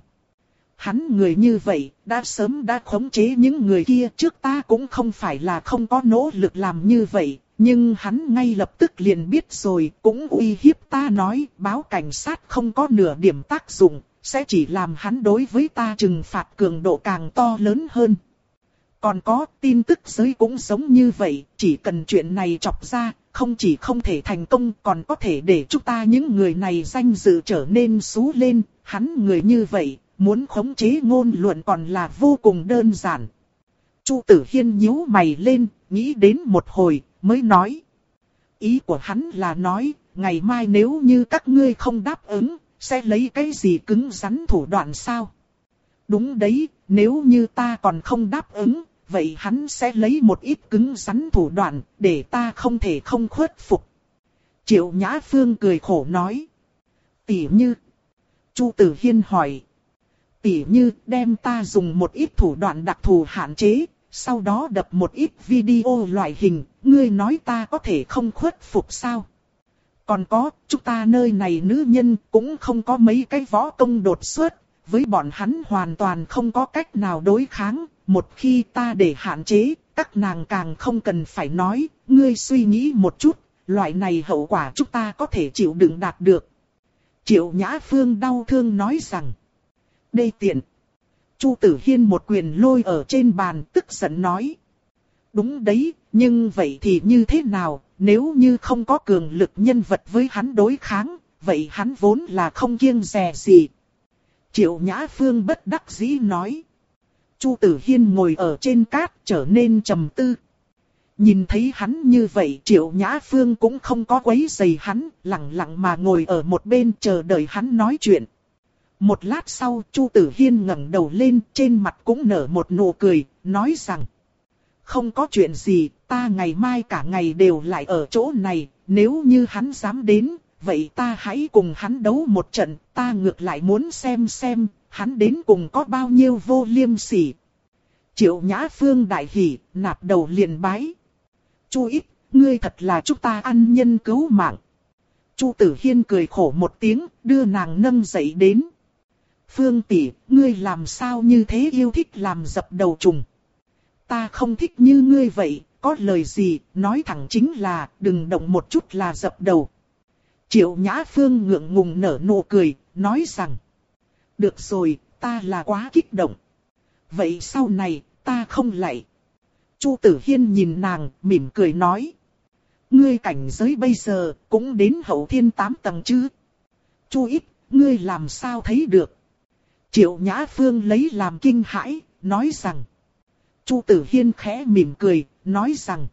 Speaker 1: Hắn người như vậy, đã sớm đã khống chế những người kia, trước ta cũng không phải là không có nỗ lực làm như vậy, nhưng hắn ngay lập tức liền biết rồi, cũng uy hiếp ta nói, báo cảnh sát không có nửa điểm tác dụng, sẽ chỉ làm hắn đối với ta trừng phạt cường độ càng to lớn hơn. Còn có, tin tức giới cũng giống như vậy, chỉ cần chuyện này chọc ra, không chỉ không thể thành công, còn có thể để chúng ta những người này danh dự trở nên xú lên, hắn người như vậy. Muốn khống chế ngôn luận còn là vô cùng đơn giản. Chu Tử Hiên nhíu mày lên, nghĩ đến một hồi, mới nói. Ý của hắn là nói, ngày mai nếu như các ngươi không đáp ứng, sẽ lấy cái gì cứng rắn thủ đoạn sao? Đúng đấy, nếu như ta còn không đáp ứng, vậy hắn sẽ lấy một ít cứng rắn thủ đoạn, để ta không thể không khuất phục. Triệu Nhã Phương cười khổ nói. Tỉ như. Chu Tử Hiên hỏi. Tỉ như đem ta dùng một ít thủ đoạn đặc thù hạn chế, sau đó đập một ít video loại hình, ngươi nói ta có thể không khuất phục sao? Còn có, chúng ta nơi này nữ nhân cũng không có mấy cái võ công đột xuất, với bọn hắn hoàn toàn không có cách nào đối kháng, một khi ta để hạn chế, các nàng càng không cần phải nói, ngươi suy nghĩ một chút, loại này hậu quả chúng ta có thể chịu đựng đạt được. Triệu Nhã Phương đau thương nói rằng. Đê tiện. Chu Tử Hiên một quyền lôi ở trên bàn, tức giận nói. Đúng đấy, nhưng vậy thì như thế nào, nếu như không có cường lực nhân vật với hắn đối kháng, vậy hắn vốn là không kiêng dè gì. Triệu Nhã Phương bất đắc dĩ nói. Chu Tử Hiên ngồi ở trên cát trở nên trầm tư. Nhìn thấy hắn như vậy, Triệu Nhã Phương cũng không có quấy rầy hắn, lặng lặng mà ngồi ở một bên chờ đợi hắn nói chuyện. Một lát sau, Chu Tử Hiên ngẩng đầu lên, trên mặt cũng nở một nụ cười, nói rằng. Không có chuyện gì, ta ngày mai cả ngày đều lại ở chỗ này, nếu như hắn dám đến, vậy ta hãy cùng hắn đấu một trận, ta ngược lại muốn xem xem, hắn đến cùng có bao nhiêu vô liêm sỉ. Triệu Nhã Phương đại hỉ, nạp đầu liền bái. Chu Ít, ngươi thật là chúng ta ăn nhân cứu mạng. Chu Tử Hiên cười khổ một tiếng, đưa nàng nâng dậy đến. Phương tỷ, ngươi làm sao như thế yêu thích làm dập đầu trùng? Ta không thích như ngươi vậy, có lời gì, nói thẳng chính là, đừng động một chút là dập đầu. Triệu Nhã Phương ngượng ngùng nở nụ cười, nói rằng. Được rồi, ta là quá kích động. Vậy sau này, ta không lại. Chu Tử Hiên nhìn nàng, mỉm cười nói. Ngươi cảnh giới bây giờ, cũng đến hậu thiên tám tầng chứ. Chu Ít, ngươi làm sao thấy được? Triệu Nhã Phương lấy làm kinh hãi, nói rằng. Chu Tử Hiên khẽ mỉm cười, nói rằng.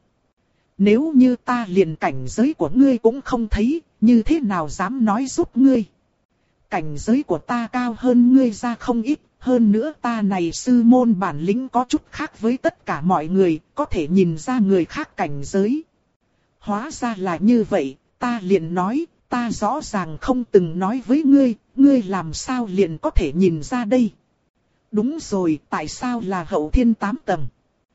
Speaker 1: Nếu như ta liền cảnh giới của ngươi cũng không thấy, như thế nào dám nói giúp ngươi? Cảnh giới của ta cao hơn ngươi ra không ít, hơn nữa ta này sư môn bản lĩnh có chút khác với tất cả mọi người, có thể nhìn ra người khác cảnh giới. Hóa ra là như vậy, ta liền nói, ta rõ ràng không từng nói với ngươi, ngươi làm sao liền có thể nhìn ra đây? Đúng rồi, tại sao là hậu thiên tám tầng?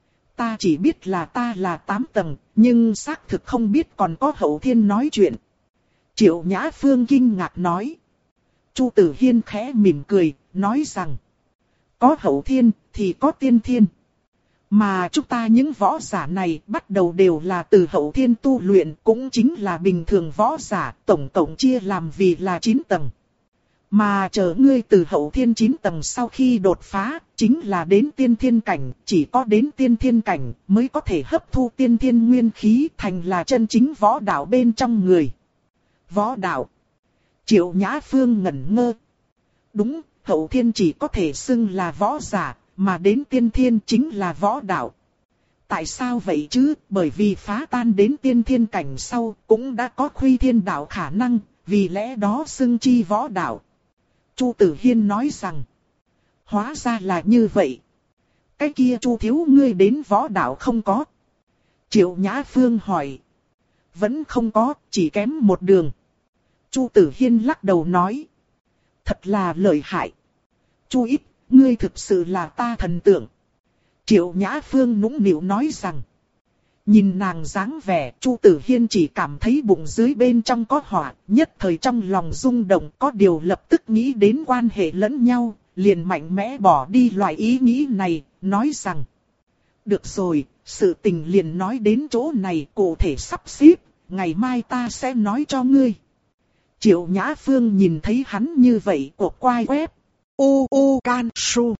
Speaker 1: Ta chỉ biết là ta là tám tầng, nhưng xác thực không biết còn có hậu thiên nói chuyện. Triệu Nhã Phương kinh ngạc nói. Chu Tử Hiên khẽ mỉm cười, nói rằng. Có hậu thiên, thì có tiên thiên. Mà chúng ta những võ giả này bắt đầu đều là từ hậu thiên tu luyện, cũng chính là bình thường võ giả, tổng tổng chia làm vì là chín tầng. Mà chờ ngươi từ hậu thiên chín tầng sau khi đột phá, chính là đến tiên thiên cảnh, chỉ có đến tiên thiên cảnh mới có thể hấp thu tiên thiên nguyên khí thành là chân chính võ đạo bên trong người. Võ đạo. Triệu Nhã Phương ngẩn ngơ. Đúng, hậu thiên chỉ có thể xưng là võ giả, mà đến tiên thiên chính là võ đạo. Tại sao vậy chứ? Bởi vì phá tan đến tiên thiên cảnh sau cũng đã có khuy thiên đạo khả năng, vì lẽ đó xưng chi võ đạo. Chu Tử Hiên nói rằng, hóa ra là như vậy. Cái kia Chu thiếu ngươi đến võ đạo không có? Triệu Nhã Phương hỏi. Vẫn không có, chỉ kém một đường. Chu Tử Hiên lắc đầu nói. Thật là lợi hại. Chu ít, ngươi thực sự là ta thần tượng. Triệu Nhã Phương nũng nịu nói rằng. Nhìn nàng dáng vẻ, Chu Tử Hiên chỉ cảm thấy bụng dưới bên trong có hỏa, nhất thời trong lòng rung động, có điều lập tức nghĩ đến quan hệ lẫn nhau, liền mạnh mẽ bỏ đi loại ý nghĩ này, nói rằng. Được rồi, sự tình liền nói đến chỗ này, cụ thể sắp xếp, ngày mai ta sẽ nói cho ngươi. Triệu Nhã Phương nhìn thấy hắn như vậy, cuộc quay web. U U Can Su.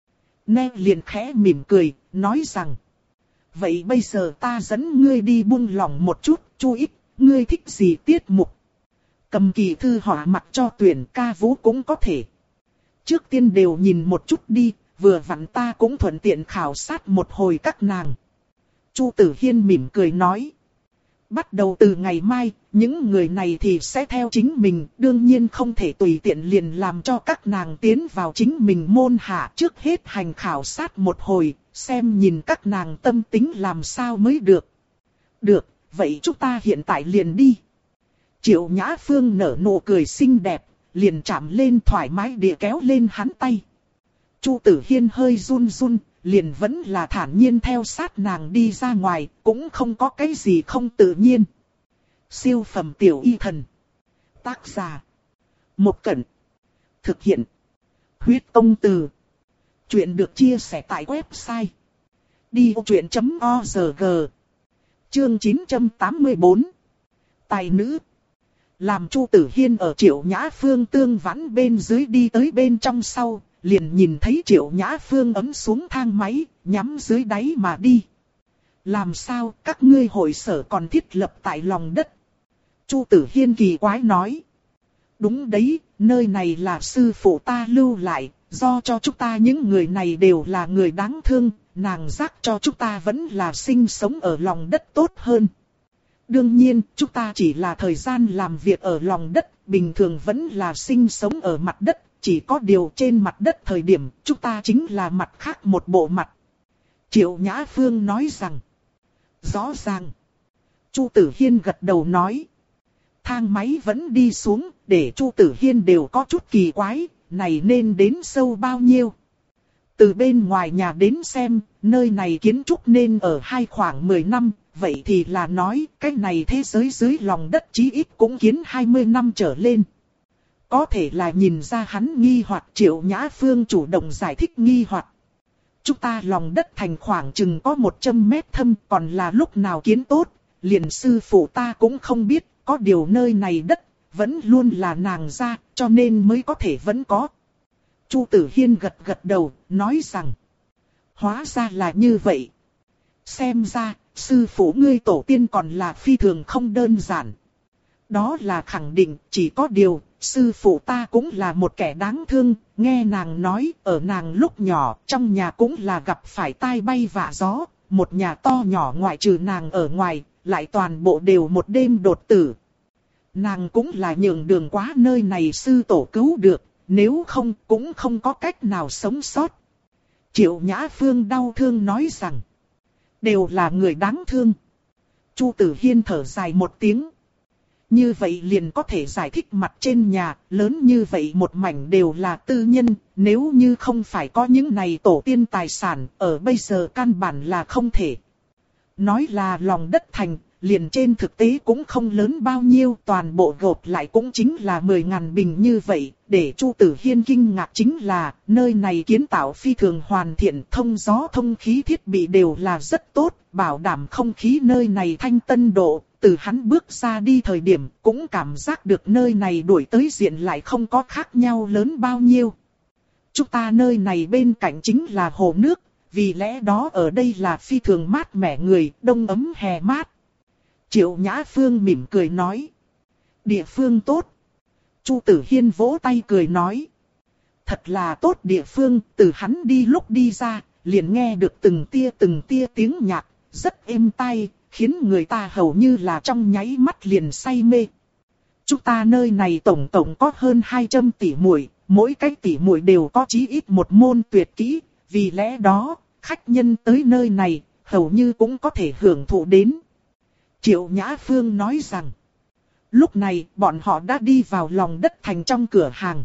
Speaker 1: Nè liền khẽ mỉm cười, nói rằng. Vậy bây giờ ta dẫn ngươi đi buông lỏng một chút, Chu ít, ngươi thích gì tiết mục? Cầm kỳ thư họa mặt cho tuyển, ca vũ cũng có thể. Trước tiên đều nhìn một chút đi, vừa vặn ta cũng thuận tiện khảo sát một hồi các nàng. Chu Tử Hiên mỉm cười nói. Bắt đầu từ ngày mai, những người này thì sẽ theo chính mình, đương nhiên không thể tùy tiện liền làm cho các nàng tiến vào chính mình môn hạ, trước hết hành khảo sát một hồi, xem nhìn các nàng tâm tính làm sao mới được. Được, vậy chúng ta hiện tại liền đi. Triệu Nhã Phương nở nụ cười xinh đẹp, liền chạm lên thoải mái địa kéo lên hắn tay. Chu Tử Hiên hơi run run, liền vẫn là thản nhiên theo sát nàng đi ra ngoài, cũng không có cái gì không tự nhiên. Siêu phẩm tiểu y thần. Tác giả. Một Cẩn. Thực hiện. Huyết công từ. Chuyện được chia sẻ tại website. đi ô chuyện chấm org. Chương chín trăm tám mươi tư. Tài nữ. Làm Chu Tử Hiên ở Triệu Nhã Phương tương vãn bên dưới đi tới bên trong sau, liền nhìn thấy Triệu Nhã Phương ấm xuống thang máy, nhắm dưới đáy mà đi. Làm sao các ngươi hội sở còn thiết lập tại lòng đất? Chu Tử Hiên kỳ quái nói. Đúng đấy, nơi này là sư phụ ta lưu lại, do cho chúng ta những người này đều là người đáng thương, nàng giác cho chúng ta vẫn là sinh sống ở lòng đất tốt hơn. Đương nhiên, chúng ta chỉ là thời gian làm việc ở lòng đất, bình thường vẫn là sinh sống ở mặt đất, chỉ có điều trên mặt đất thời điểm chúng ta chính là mặt khác một bộ mặt. Triệu Nhã Phương nói rằng. Rõ ràng. Chu Tử Hiên gật đầu nói. Thang máy vẫn đi xuống, để Chu Tử Hiên đều có chút kỳ quái, này nên đến sâu bao nhiêu. Từ bên ngoài nhà đến xem, nơi này kiến trúc nên ở hai khoảng mười năm, vậy thì là nói, cái này thế giới dưới lòng đất chí ít cũng kiến hai mươi năm trở lên. Có thể là nhìn ra hắn nghi hoặc, Triệu Nhã Phương chủ động giải thích nghi hoặc. Chúng ta lòng đất thành khoảng chừng có một trăm mét thâm, còn là lúc nào kiến tốt, liền sư phụ ta cũng không biết, có điều nơi này đất, vẫn luôn là nàng ra, cho nên mới có thể vẫn có. Chu Tử Hiên gật gật đầu, nói rằng, hóa ra là như vậy. Xem ra, sư phụ ngươi tổ tiên còn là phi thường không đơn giản. Đó là khẳng định, chỉ có điều, sư phụ ta cũng là một kẻ đáng thương, nghe nàng nói, ở nàng lúc nhỏ, trong nhà cũng là gặp phải tai bay vạ gió, một nhà to nhỏ ngoại trừ nàng ở ngoài, lại toàn bộ đều một đêm đột tử. Nàng cũng là nhường đường quá nơi này sư tổ cứu được, nếu không cũng không có cách nào sống sót. Triệu Nhã Phương đau thương nói rằng, đều là người đáng thương. Chu Tử Hiên thở dài một tiếng. Như vậy liền có thể giải thích mặt trên nhà, lớn như vậy một mảnh đều là tư nhân, nếu như không phải có những này tổ tiên tài sản, ở bây giờ căn bản là không thể. Nói là lòng đất thành, liền trên thực tế cũng không lớn bao nhiêu, toàn bộ gộp lại cũng chính là mười ngàn bình như vậy, để Chu Tử Hiên kinh ngạc chính là, nơi này kiến tạo phi thường hoàn thiện, thông gió thông khí thiết bị đều là rất tốt, bảo đảm không khí nơi này thanh tân độ. Từ hắn bước ra đi thời điểm cũng cảm giác được nơi này đuổi tới diện lại không có khác nhau lớn bao nhiêu. chúng ta nơi này bên cạnh chính là hồ nước, vì lẽ đó ở đây là phi thường mát mẻ người, đông ấm hè mát. Triệu Nhã Phương mỉm cười nói. Địa phương tốt. Chu Tử Hiên vỗ tay cười nói. Thật là tốt địa phương, từ hắn đi lúc đi ra, liền nghe được từng tia từng tia tiếng nhạc, rất êm tai, khiến người ta hầu như là trong nháy mắt liền say mê. Chúng ta nơi này tổng tổng có hơn hai trăm tỷ muội, mỗi cái tỷ muội đều có chí ít một môn tuyệt kỹ, vì lẽ đó, khách nhân tới nơi này, hầu như cũng có thể hưởng thụ đến. Triệu Nhã Phương nói rằng, lúc này bọn họ đã đi vào lòng đất thành trong cửa hàng.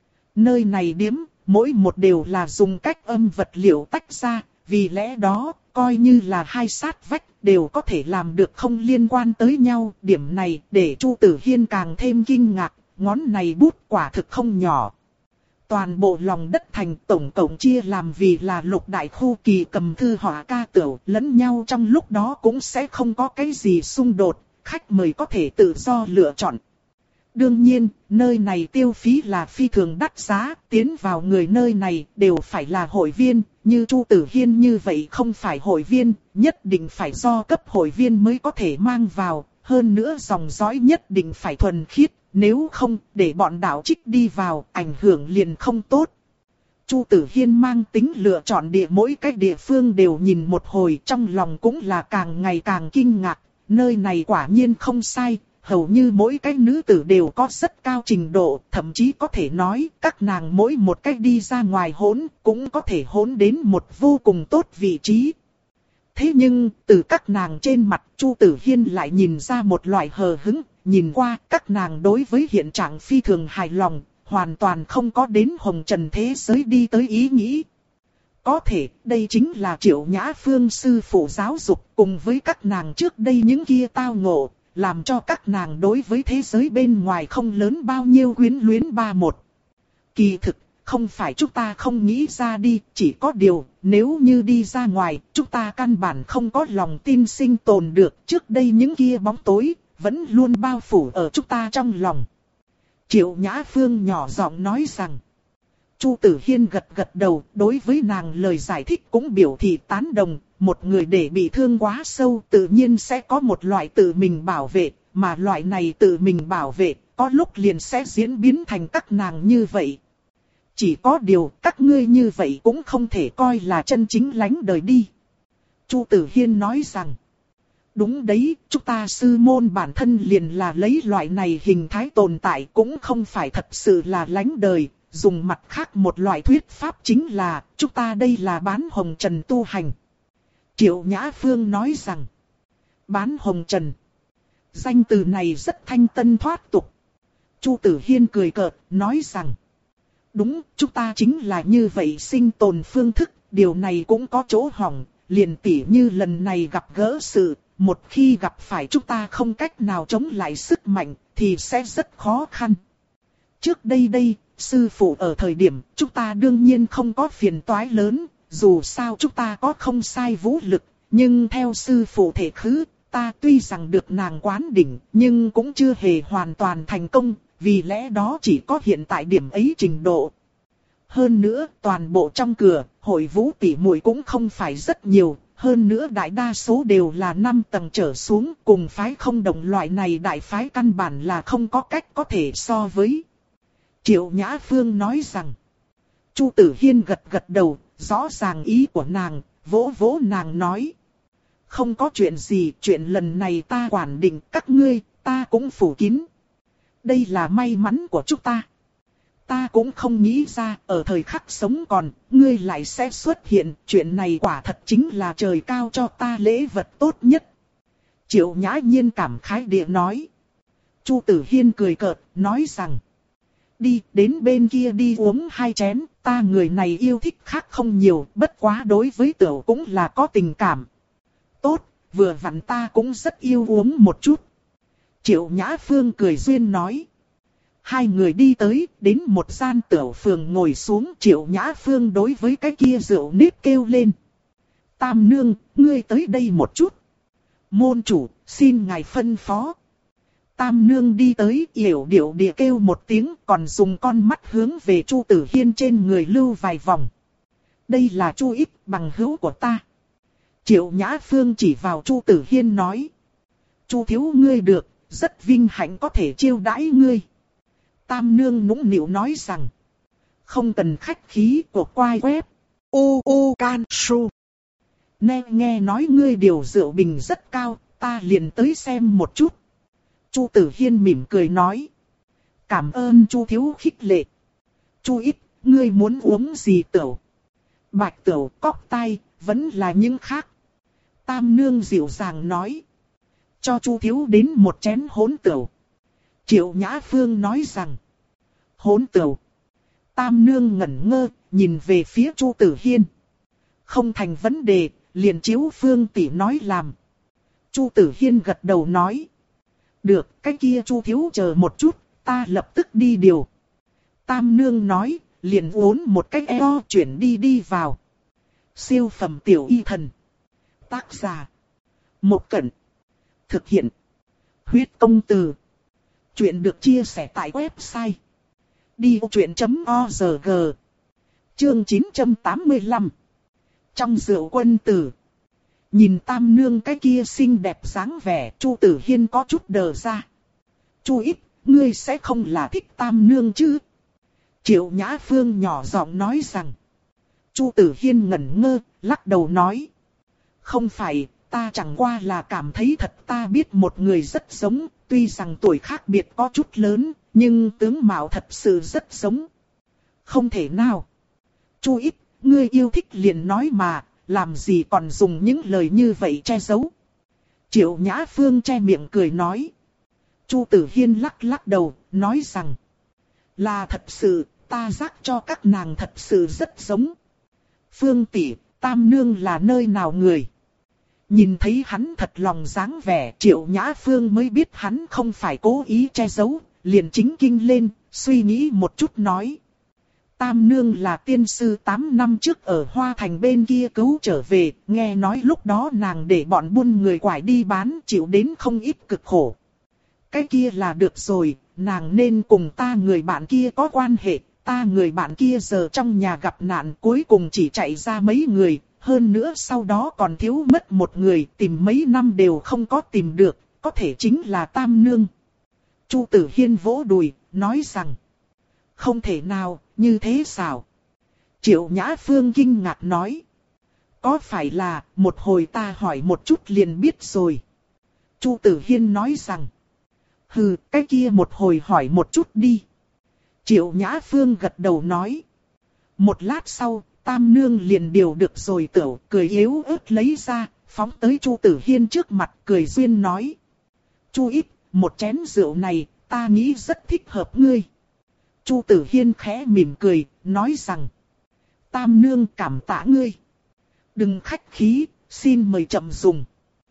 Speaker 1: Nơi này điếm, mỗi một đều là dùng cách âm vật liệu tách ra, vì lẽ đó, coi như là hai sát vách, đều có thể làm được không liên quan tới nhau. Điểm này để Chu Tử Hiên càng thêm kinh ngạc, ngón này bút quả thực không nhỏ. Toàn bộ lòng đất thành tổng cộng chia làm vì là lục đại khu kỳ cầm thư họa ca tửu, lẫn nhau trong lúc đó cũng sẽ không có cái gì xung đột, khách mời có thể tự do lựa chọn. Đương nhiên, nơi này tiêu phí là phi thường đắt giá, tiến vào người nơi này đều phải là hội viên, như Chu Tử Hiên như vậy không phải hội viên, nhất định phải do cấp hội viên mới có thể mang vào, hơn nữa dòng dõi nhất định phải thuần khiết, nếu không để bọn đạo trích đi vào, ảnh hưởng liền không tốt. Chu Tử Hiên mang tính lựa chọn địa mỗi cái địa phương đều nhìn một hồi, trong lòng cũng là càng ngày càng kinh ngạc, nơi này quả nhiên không sai. Hầu như mỗi cái nữ tử đều có rất cao trình độ, thậm chí có thể nói các nàng mỗi một cách đi ra ngoài hỗn cũng có thể hỗn đến một vô cùng tốt vị trí. Thế nhưng, từ các nàng trên mặt Chu Tử Hiên lại nhìn ra một loại hờ hững, nhìn qua các nàng đối với hiện trạng phi thường hài lòng, hoàn toàn không có đến hồng trần thế giới đi tới ý nghĩ. Có thể, đây chính là Triệu Nhã Phương sư phụ giáo dục cùng với các nàng trước đây những kia tao ngộ. Làm cho các nàng đối với thế giới bên ngoài không lớn bao nhiêu quyến luyến ba một. Kỳ thực, không phải chúng ta không nghĩ ra đi, chỉ có điều, nếu như đi ra ngoài, chúng ta căn bản không có lòng tin sinh tồn được. Trước đây những kia bóng tối, vẫn luôn bao phủ ở chúng ta trong lòng. Triệu Nhã Phương nhỏ giọng nói rằng. Chu Tử Hiên gật gật đầu, đối với nàng lời giải thích cũng biểu thị tán đồng. Một người để bị thương quá sâu tự nhiên sẽ có một loại tự mình bảo vệ, mà loại này tự mình bảo vệ, có lúc liền sẽ diễn biến thành các nàng như vậy. Chỉ có điều các ngươi như vậy cũng không thể coi là chân chính lánh đời đi. Chu Tử Hiên nói rằng, đúng đấy, chúng ta sư môn bản thân liền là lấy loại này hình thái tồn tại cũng không phải thật sự là lánh đời. Dùng mặt khác một loại thuyết pháp chính là, chúng ta đây là bán hồng trần tu hành. Triệu Nhã Phương nói rằng, bán hồng trần. Danh từ này rất thanh tân thoát tục. Chu Tử Hiên cười cợt, nói rằng, đúng, chúng ta chính là như vậy sinh tồn phương thức, điều này cũng có chỗ hỏng, liền tỉ như lần này gặp gỡ sự, một khi gặp phải chúng ta không cách nào chống lại sức mạnh, thì sẽ rất khó khăn. Trước đây đây, sư phụ ở thời điểm, chúng ta đương nhiên không có phiền toái lớn. Dù sao chúng ta có không sai vũ lực, nhưng theo sư phụ thể khứ, ta tuy rằng được nàng quán đỉnh, nhưng cũng chưa hề hoàn toàn thành công, vì lẽ đó chỉ có hiện tại điểm ấy trình độ. Hơn nữa, toàn bộ trong cửa, hội vũ tỷ muội cũng không phải rất nhiều, hơn nữa đại đa số đều là năm tầng trở xuống, cùng phái không đồng loại này đại phái căn bản là không có cách có thể so với. Triệu Nhã Phương nói rằng, Chu Tử Hiên gật gật đầu. Rõ ràng ý của nàng, vỗ vỗ nàng nói. Không có chuyện gì, chuyện lần này ta quản định các ngươi, ta cũng phủ kín. Đây là may mắn của chúng ta. Ta cũng không nghĩ ra, ở thời khắc sống còn, ngươi lại sẽ xuất hiện, chuyện này quả thật chính là trời cao cho ta lễ vật tốt nhất. Triệu Nhã Nhiên cảm khái địa nói. Chu Tử Hiên cười cợt, nói rằng. Đi, đến bên kia đi uống hai chén, ta người này yêu thích khác không nhiều, bất quá đối với tửu cũng là có tình cảm. Tốt, vừa vặn ta cũng rất yêu uống một chút. Triệu Nhã Phương cười duyên nói. Hai người đi tới, đến một gian tửu phường ngồi xuống. Triệu Nhã Phương đối với cái kia rượu nếp kêu lên. Tam nương, ngươi tới đây một chút. Môn chủ, xin ngài phân phó. Tam nương đi tới, yểu điệu địa kêu một tiếng, còn dùng con mắt hướng về Chu Tử Hiên trên người lưu vài vòng. Đây là Chu Ít, bằng hữu của ta. Triệu Nhã Phương chỉ vào Chu Tử Hiên nói. Chu thiếu ngươi được, rất vinh hạnh có thể chiêu đãi ngươi. Tam nương nũng nịu nói rằng. Không cần khách khí của quai web. U U Can Su. Nghe nghe nói ngươi điều rượu bình rất cao, ta liền tới xem một chút. Chu Tử Hiên mỉm cười nói. Cảm ơn Chu thiếu khích lệ. Chu Ít, ngươi muốn uống gì tửu? Bạch tửu, cóc tai, vẫn là những khác. Tam nương dịu dàng nói. Cho Chu thiếu đến một chén hỗn tửu. Triệu Nhã Phương nói rằng. Hỗn tửu. Tam nương ngẩn ngơ, nhìn về phía Chu Tử Hiên. Không thành vấn đề, liền chiếu Phương tỷ nói làm. Chu Tử Hiên gật đầu nói. Được, cái kia Chu thiếu chờ một chút, ta lập tức đi điều. Tam nương nói, liền uốn một cái eo chuyển đi đi vào. Siêu phẩm tiểu y thần. Tác giả. Một Cẩn. Thực hiện. Huyết công từ. Chuyện được chia sẻ tại website. đi ô chuyện chấm org. Chương chín trăm tám mươi lăm. Trong rượu quân tử. Nhìn Tam nương cái kia xinh đẹp dáng vẻ, Chu Tử Hiên có chút đờ ra. Chu Ít, ngươi sẽ không là thích Tam nương chứ? Triệu Nhã Phương nhỏ giọng nói rằng. Chu Tử Hiên ngẩn ngơ, lắc đầu nói. Không phải, ta chẳng qua là cảm thấy thật ta biết một người rất giống, tuy rằng tuổi khác biệt có chút lớn, nhưng tướng mạo thật sự rất giống. Không thể nào. Chu Ít, ngươi yêu thích liền nói mà, làm gì còn dùng những lời như vậy che giấu. Triệu Nhã Phương che miệng cười nói. Chu Tử Hiên lắc lắc đầu, nói rằng. Là thật sự, ta giác cho các nàng thật sự rất giống. Phương tỷ, Tam nương là nơi nào người? Nhìn thấy hắn thật lòng dáng vẻ, Triệu Nhã Phương mới biết hắn không phải cố ý che giấu, liền chính kinh lên, suy nghĩ một chút nói. Tam nương là tiên sư tám năm trước ở Hoa Thành bên kia cứu trở về, nghe nói lúc đó nàng để bọn buôn người quải đi bán, chịu đến không ít cực khổ. Cái kia là được rồi, nàng nên cùng ta người bạn kia có quan hệ, ta người bạn kia giờ trong nhà gặp nạn cuối cùng chỉ chạy ra mấy người, hơn nữa sau đó còn thiếu mất một người, tìm mấy năm đều không có tìm được, có thể chính là Tam nương. Chu Tử Hiên vỗ đùi, nói rằng. Không thể nào, như thế sao? Triệu Nhã Phương kinh ngạc nói. Có phải là, một hồi ta hỏi một chút liền biết rồi. Chu Tử Hiên nói rằng. Hừ, cái kia một hồi hỏi một chút đi. Triệu Nhã Phương gật đầu nói. Một lát sau, Tam nương liền điều được rồi tửu, cười yếu ớt lấy ra, phóng tới Chu Tử Hiên trước mặt, cười duyên nói. Chu Ít, một chén rượu này, ta nghĩ rất thích hợp ngươi. Chu Tử Hiên khẽ mỉm cười, nói rằng. Tam nương cảm tạ ngươi. Đừng khách khí, xin mời chậm dùng.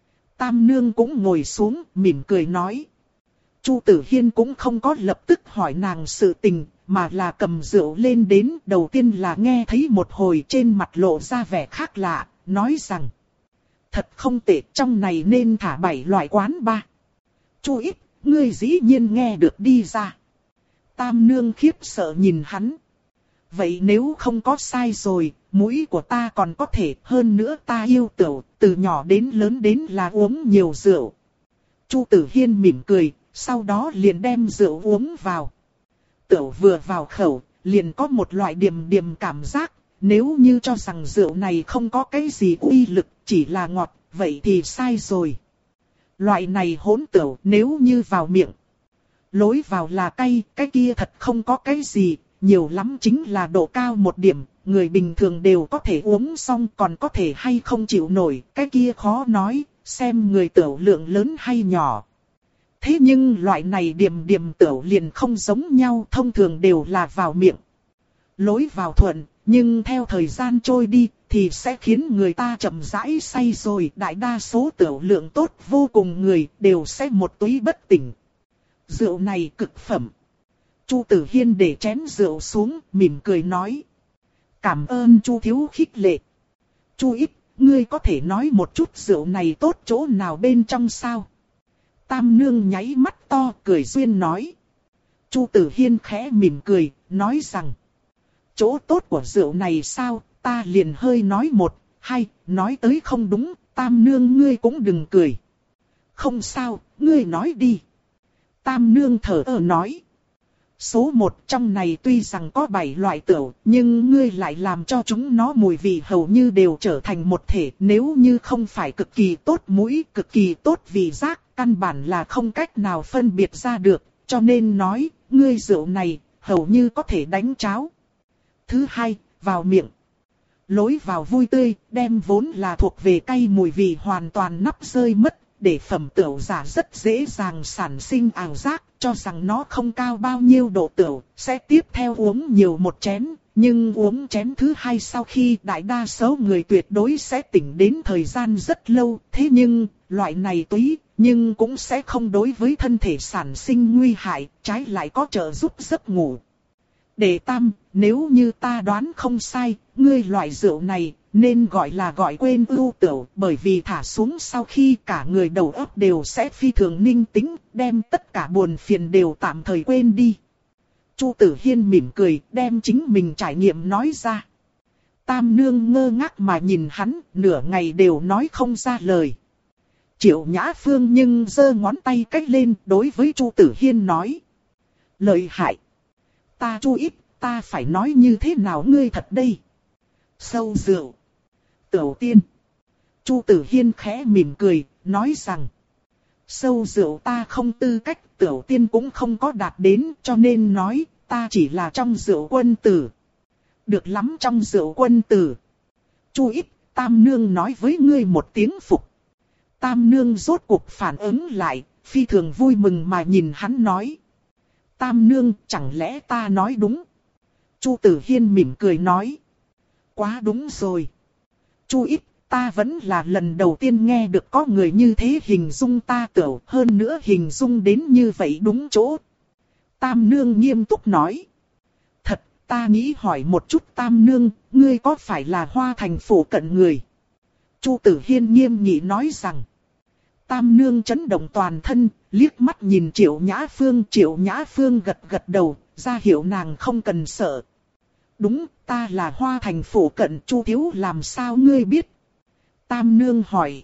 Speaker 1: Tam nương cũng ngồi xuống, mỉm cười nói. Chu Tử Hiên cũng không có lập tức hỏi nàng sự tình, mà là cầm rượu lên đến. Đầu tiên là nghe thấy một hồi trên mặt lộ ra vẻ khác lạ, nói rằng. Thật không tệ, trong này nên thả bảy loại quán ba. Chu Ít, ngươi dĩ nhiên nghe được đi ra. Tam nương khiếp sợ nhìn hắn. Vậy nếu không có sai rồi, mũi của ta còn có thể, hơn nữa ta yêu tửu, từ nhỏ đến lớn đến là uống nhiều rượu. Chu Tử Hiên mỉm cười, sau đó liền đem rượu uống vào. Tửu vừa vào khẩu, liền có một loại điềm điềm cảm giác, nếu như cho rằng rượu này không có cái gì uy lực, chỉ là ngọt, vậy thì sai rồi. Loại này hỗn tửu nếu như vào miệng. Lối vào là cay, cái kia thật không có cái gì, nhiều lắm chính là độ cao một điểm, người bình thường đều có thể uống xong còn có thể hay không chịu nổi, cái kia khó nói, xem người tửu lượng lớn hay nhỏ. Thế nhưng loại này điềm điềm tửu liền không giống nhau, thông thường đều là vào miệng. Lối vào thuận, nhưng theo thời gian trôi đi, thì sẽ khiến người ta chậm rãi say rồi, đại đa số tửu lượng tốt vô cùng người đều sẽ một túy bất tỉnh. Rượu này cực phẩm. Chu Tử Hiên để chén rượu xuống, mỉm cười nói. Cảm ơn Chu thiếu khích lệ. Chu Ít, ngươi có thể nói một chút rượu này tốt chỗ nào bên trong sao? Tam nương nháy mắt to cười duyên nói. Chu Tử Hiên khẽ mỉm cười, nói rằng. Chỗ tốt của rượu này sao, ta liền hơi nói một, hai, nói tới không đúng, Tam nương ngươi cũng đừng cười. Không sao, ngươi nói đi. Tam nương thở ơ nói. Số một trong này tuy rằng có bảy loại tửu, nhưng ngươi lại làm cho chúng nó mùi vị hầu như đều trở thành một thể. Nếu như không phải cực kỳ tốt mũi, cực kỳ tốt vị giác, căn bản là không cách nào phân biệt ra được. Cho nên nói, ngươi rượu này, hầu như có thể đánh cháo. Thứ hai, vào miệng. Lối vào vui tươi, đem vốn là thuộc về cay mùi vị hoàn toàn nắp rơi mất. Để phẩm tửu giả rất dễ dàng sản sinh ảo giác, cho rằng nó không cao bao nhiêu độ tửu, sẽ tiếp theo uống nhiều một chén. Nhưng uống chén thứ hai sau khi đại đa số người tuyệt đối sẽ tỉnh đến thời gian rất lâu. Thế nhưng, loại này túy, nhưng cũng sẽ không đối với thân thể sản sinh nguy hại, trái lại có trợ giúp giấc ngủ. Đệ tam, nếu như ta đoán không sai, ngươi loại rượu này, nên gọi là gọi quên ưu tửu, bởi vì thả xuống sau khi cả người đầu óc đều sẽ phi thường ninh tĩnh, đem tất cả buồn phiền đều tạm thời quên đi. Chu Tử Hiên mỉm cười, đem chính mình trải nghiệm nói ra. Tam nương ngơ ngác mà nhìn hắn, nửa ngày đều nói không ra lời. Triệu Nhã Phương nhưng giơ ngón tay cách lên, đối với Chu Tử Hiên nói. Lợi hại. Ta Chu ít, ta phải nói như thế nào ngươi thật đây? Sâu rượu. Tửu tiên. Chu Tử Hiên khẽ mỉm cười, nói rằng. Sâu rượu ta không tư cách, tửu tiên cũng không có đạt đến, cho nên nói, ta chỉ là trong rượu quân tử. Được lắm trong rượu quân tử. Chu ít, Tam nương nói với ngươi một tiếng phục. Tam nương rốt cuộc phản ứng lại, phi thường vui mừng mà nhìn hắn nói. Tam nương, chẳng lẽ ta nói đúng? Chu Tử Hiên mỉm cười nói. Quá đúng rồi. Chu ít, ta vẫn là lần đầu tiên nghe được có người như thế hình dung ta tửu, hơn nữa hình dung đến như vậy đúng chỗ. Tam nương nghiêm túc nói. Thật, ta nghĩ hỏi một chút Tam nương, ngươi có phải là Hoa Thành phủ cận người? Chu Tử Hiên nghiêm nghị nói rằng. Tam nương chấn động toàn thân, liếc mắt nhìn Triệu Nhã Phương. Triệu Nhã Phương gật gật đầu, ra hiệu nàng không cần sợ. Đúng, ta là Hoa Thành phủ cận, Chu thiếu làm sao ngươi biết? Tam nương hỏi.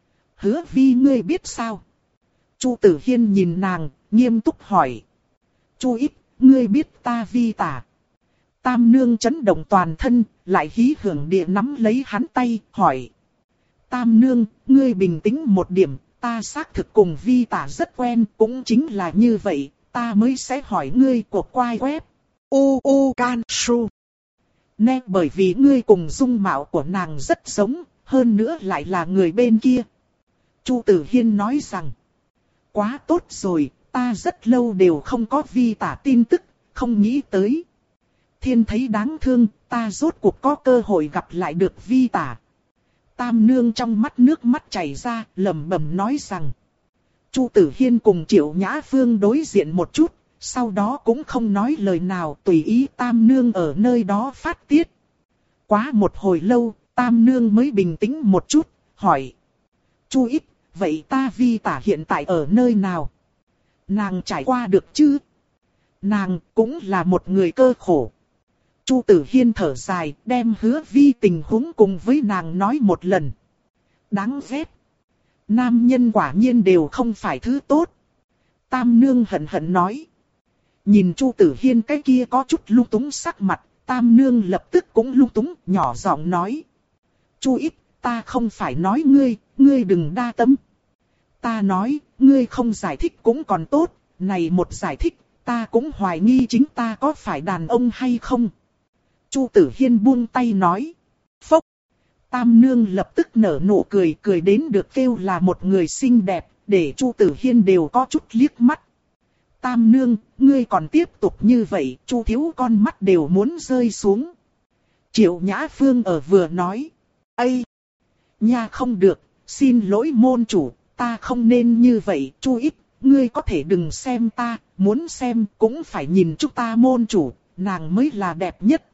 Speaker 1: Hứa vi ngươi biết sao? Chu Tử Hiên nhìn nàng, nghiêm túc hỏi. Chu ít, ngươi biết ta vi tả. Tam nương chấn động toàn thân, lại hí hưởng địa nắm lấy hắn tay, hỏi. Tam nương, ngươi bình tĩnh một điểm, ta xác thực cùng vi tả rất quen, cũng chính là như vậy, ta mới sẽ hỏi ngươi cuộc quay web. U U Can Su. Nè, bởi vì ngươi cùng dung mạo của nàng rất giống, hơn nữa lại là người bên kia. Chu Tử Hiên nói rằng. Quá tốt rồi, ta rất lâu đều không có vi tả tin tức, không nghĩ tới. Thiên thấy đáng thương, ta rốt cuộc có cơ hội gặp lại được vi tả. Tam nương trong mắt nước mắt chảy ra, lẩm bẩm nói rằng. Chu Tử Hiên cùng Triệu Nhã Phương đối diện một chút, sau đó cũng không nói lời nào, tùy ý Tam nương ở nơi đó phát tiết. Quá một hồi lâu, Tam nương mới bình tĩnh một chút, hỏi. Chu ít, vậy ta vi tả hiện tại ở nơi nào? Nàng trải qua được chứ? Nàng cũng là một người cơ khổ. Chu Tử Hiên thở dài, đem Hứa Vi tình huống cùng với nàng nói một lần. Đáng ghét. Nam nhân quả nhiên đều không phải thứ tốt. Tam nương hận hận nói. Nhìn Chu Tử Hiên cái kia có chút lung túng sắc mặt, Tam nương lập tức cũng lung túng, nhỏ giọng nói. Chu ít, ta không phải nói ngươi, ngươi đừng đa tâm. Ta nói, ngươi không giải thích cũng còn tốt, này một giải thích, ta cũng hoài nghi chính ta có phải đàn ông hay không. Chu Tử Hiên buông tay nói. Phốc. Tam nương lập tức nở nụ cười, cười đến được kêu là một người xinh đẹp, để Chu Tử Hiên đều có chút liếc mắt. Tam nương, ngươi còn tiếp tục như vậy, Chu thiếu con mắt đều muốn rơi xuống. Triệu Nhã Phương ở vừa nói. Ây! Nha không được, xin lỗi môn chủ, ta không nên như vậy, Chu ít, ngươi có thể đừng xem ta, muốn xem cũng phải nhìn chúng ta môn chủ, nàng mới là đẹp nhất.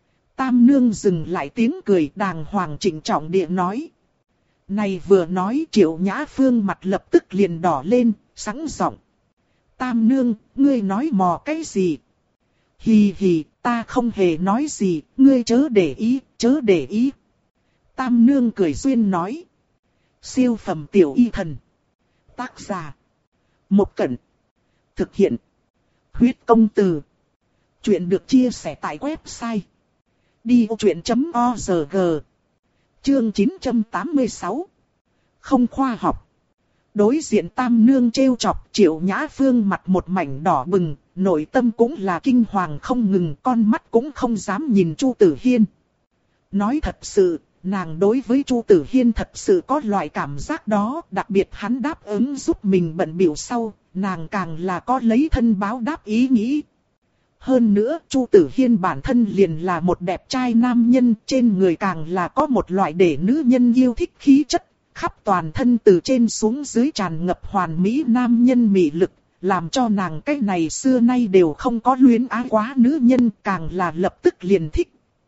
Speaker 1: Tam nương dừng lại tiếng cười, đàng hoàng trịnh trọng địa nói. Này vừa nói Triệu Nhã Phương mặt lập tức liền đỏ lên, sẵn giọng. Tam nương, ngươi nói mò cái gì? Hì hì, ta không hề nói gì, ngươi chớ để ý, chớ để ý. Tam nương cười duyên nói. Siêu phẩm tiểu y thần. Tác giả. Một Cẩn. Thực hiện. Huyết công từ. Chuyện được chia sẻ tại website. đi ô chuyện chấm org. Chương chín trăm tám mươi sáu. Không khoa học. Đối diện Tam nương trêu chọc, Triệu Nhã Phương mặt một mảnh đỏ bừng, nội tâm cũng là kinh hoàng không ngừng, con mắt cũng không dám nhìn Chu Tử Hiên. Nói thật sự, nàng đối với Chu Tử Hiên thật sự có loại cảm giác đó, đặc biệt hắn đáp ứng giúp mình bận bịu sau, nàng càng là có lấy thân báo đáp ý nghĩ. Hơn nữa, Chu Tử Hiên bản thân liền là một đẹp trai nam nhân, trên người càng là có một loại để nữ nhân yêu thích khí chất, khắp toàn thân từ trên xuống dưới tràn ngập hoàn mỹ nam nhân mị lực, làm cho nàng cái này xưa nay đều không có luyến ái quá nữ nhân, càng là lập tức liền thích.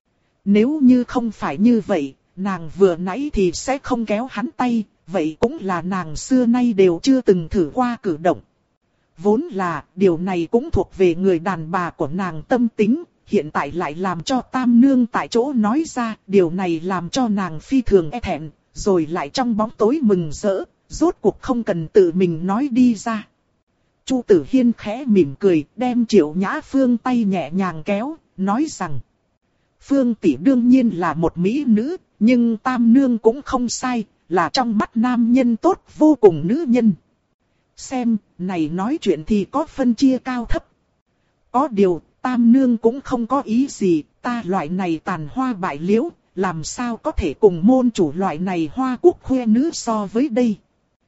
Speaker 1: Nếu như không phải như vậy, nàng vừa nãy thì sẽ không kéo hắn tay, vậy cũng là nàng xưa nay đều chưa từng thử qua cử động. Vốn là, điều này cũng thuộc về người đàn bà của nàng tâm tính, hiện tại lại làm cho Tam nương tại chỗ nói ra, điều này làm cho nàng phi thường e thẹn, rồi lại trong bóng tối mừng rỡ, rốt cuộc không cần tự mình nói đi ra. Chu Tử Hiên khẽ mỉm cười, đem Triệu Nhã Phương tay nhẹ nhàng kéo, nói rằng: Phương tỷ đương nhiên là một mỹ nữ, nhưng Tam nương cũng không sai, là trong mắt nam nhân tốt vô cùng nữ nhân. Xem, này nói chuyện thì có phân chia cao thấp. Có điều, Tam nương cũng không có ý gì, ta loại này tàn hoa bại liễu, làm sao có thể cùng môn chủ loại này hoa quốc khoe nữ so với đây.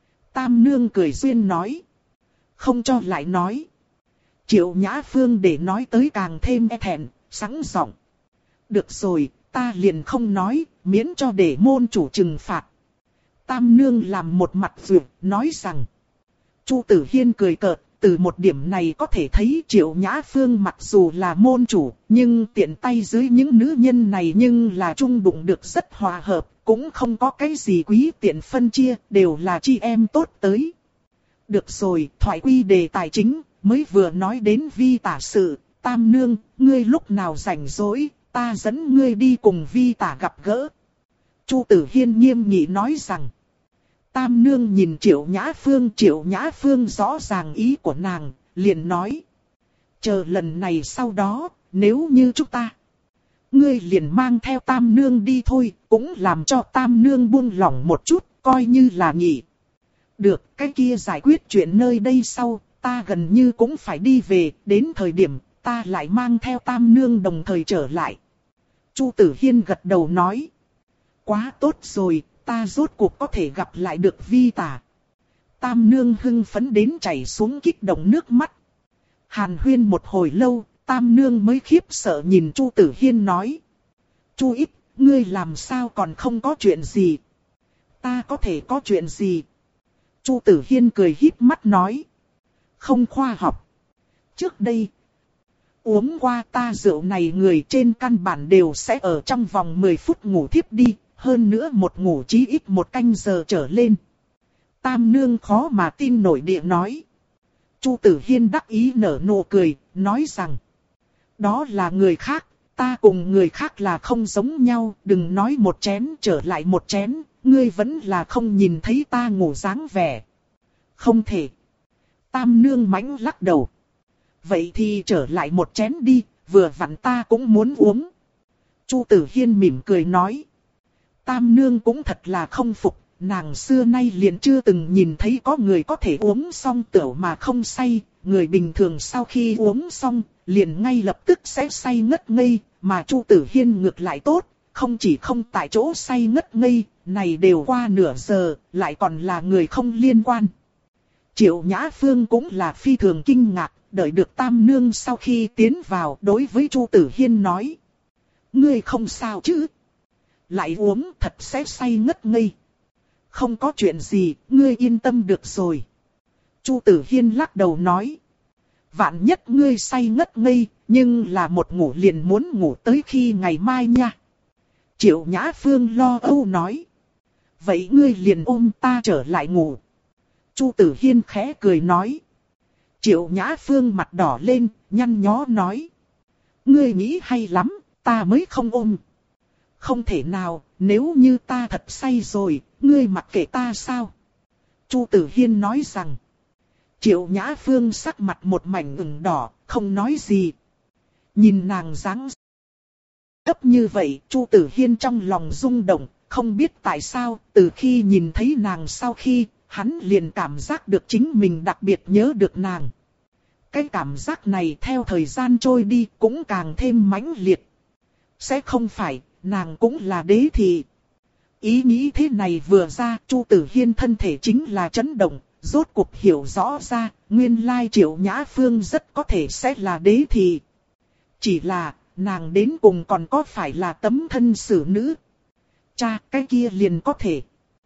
Speaker 1: Tam nương cười duyên nói. Không cho lại nói. Triệu Nhã Phương để nói tới càng thêm e thẹn, sẵn giọng. Được rồi, ta liền không nói, miễn cho để môn chủ trừng phạt. Tam nương làm một mặt vượt, nói rằng. Chu Tử Hiên cười cợt, từ một điểm này có thể thấy Triệu Nhã Phương mặc dù là môn chủ, nhưng tiện tay dưới những nữ nhân này nhưng là chung đụng được rất hòa hợp, cũng không có cái gì quý tiện phân chia, đều là chị em tốt tới. Được rồi, thoại quy đề tài chính, mới vừa nói đến vi tả sự, Tam nương, ngươi lúc nào rảnh rỗi, ta dẫn ngươi đi cùng vi tả gặp gỡ. Chu Tử Hiên nghiêm nghị nói rằng. Tam nương nhìn Triệu Nhã Phương, Triệu Nhã Phương rõ ràng ý của nàng, liền nói. Chờ lần này sau đó, nếu như chúng ta, ngươi liền mang theo Tam nương đi thôi, cũng làm cho Tam nương buông lỏng một chút, coi như là nghỉ. Được, cái kia giải quyết chuyện nơi đây sau, ta gần như cũng phải đi về, đến thời điểm, ta lại mang theo Tam nương đồng thời trở lại. Chu Tử Hiên gật đầu nói. Quá tốt rồi, ta rốt cuộc có thể gặp lại được vi tả. Tam nương hưng phấn đến chảy xuống kích động nước mắt. Hàn huyên một hồi lâu, Tam nương mới khiếp sợ nhìn Chu Tử Hiên nói. Chu ít, ngươi làm sao còn không có chuyện gì? Ta có thể có chuyện gì? Chu Tử Hiên cười híp mắt nói. Không khoa học. Trước đây, uống qua ta rượu này người trên căn bản đều sẽ ở trong vòng mười phút ngủ thiếp đi. Hơn nữa một ngủ chí ít một canh giờ trở lên. Tam nương khó mà tin nổi địa nói. Chu Tử Hiên đắc ý nở nụ cười, nói rằng. Đó là người khác, ta cùng người khác là không giống nhau, đừng nói một chén trở lại một chén, ngươi vẫn là không nhìn thấy ta ngủ dáng vẻ. Không thể. Tam nương mãnh lắc đầu. Vậy thì trở lại một chén đi, vừa vặn ta cũng muốn uống. Chu Tử Hiên mỉm cười nói. Tam nương cũng thật là không phục, nàng xưa nay liền chưa từng nhìn thấy có người có thể uống xong tửu mà không say, người bình thường sau khi uống xong, liền ngay lập tức sẽ say ngất ngây, mà Chu Tử Hiên ngược lại tốt, không chỉ không tại chỗ say ngất ngây, này đều qua nửa giờ, lại còn là người không liên quan. Triệu Nhã Phương cũng là phi thường kinh ngạc, đợi được Tam nương sau khi tiến vào đối với Chu Tử Hiên nói. Ngươi không sao chứ? Lại uống thật sẽ say ngất ngây. Không có chuyện gì, ngươi yên tâm được rồi. Chu Tử Hiên lắc đầu nói. Vạn nhất ngươi say ngất ngây, nhưng là một ngủ liền muốn ngủ tới khi ngày mai nha. Triệu Nhã Phương lo âu nói. Vậy ngươi liền ôm ta trở lại ngủ. Chu Tử Hiên khẽ cười nói. Triệu Nhã Phương mặt đỏ lên, nhăn nhó nói. Ngươi nghĩ hay lắm, ta mới không ôm. Không thể nào, nếu như ta thật say rồi, ngươi mặc kệ ta sao? Chu Tử Hiên nói rằng. Triệu Nhã Phương sắc mặt một mảnh ửng đỏ, không nói gì. Nhìn nàng dáng dấp như vậy, Chu Tử Hiên trong lòng rung động, không biết tại sao, từ khi nhìn thấy nàng sau khi, hắn liền cảm giác được chính mình đặc biệt nhớ được nàng. Cái cảm giác này theo thời gian trôi đi cũng càng thêm mãnh liệt. Sẽ không phải, nàng cũng là đế thị. Ý nghĩ thế này vừa ra, Chu Tử Hiên thân thể chính là chấn động, rốt cuộc hiểu rõ ra, nguyên lai Triệu Nhã Phương rất có thể sẽ là đế thị. Chỉ là, nàng đến cùng còn có phải là tấm thân xử nữ? Cha, cái kia liền có thể.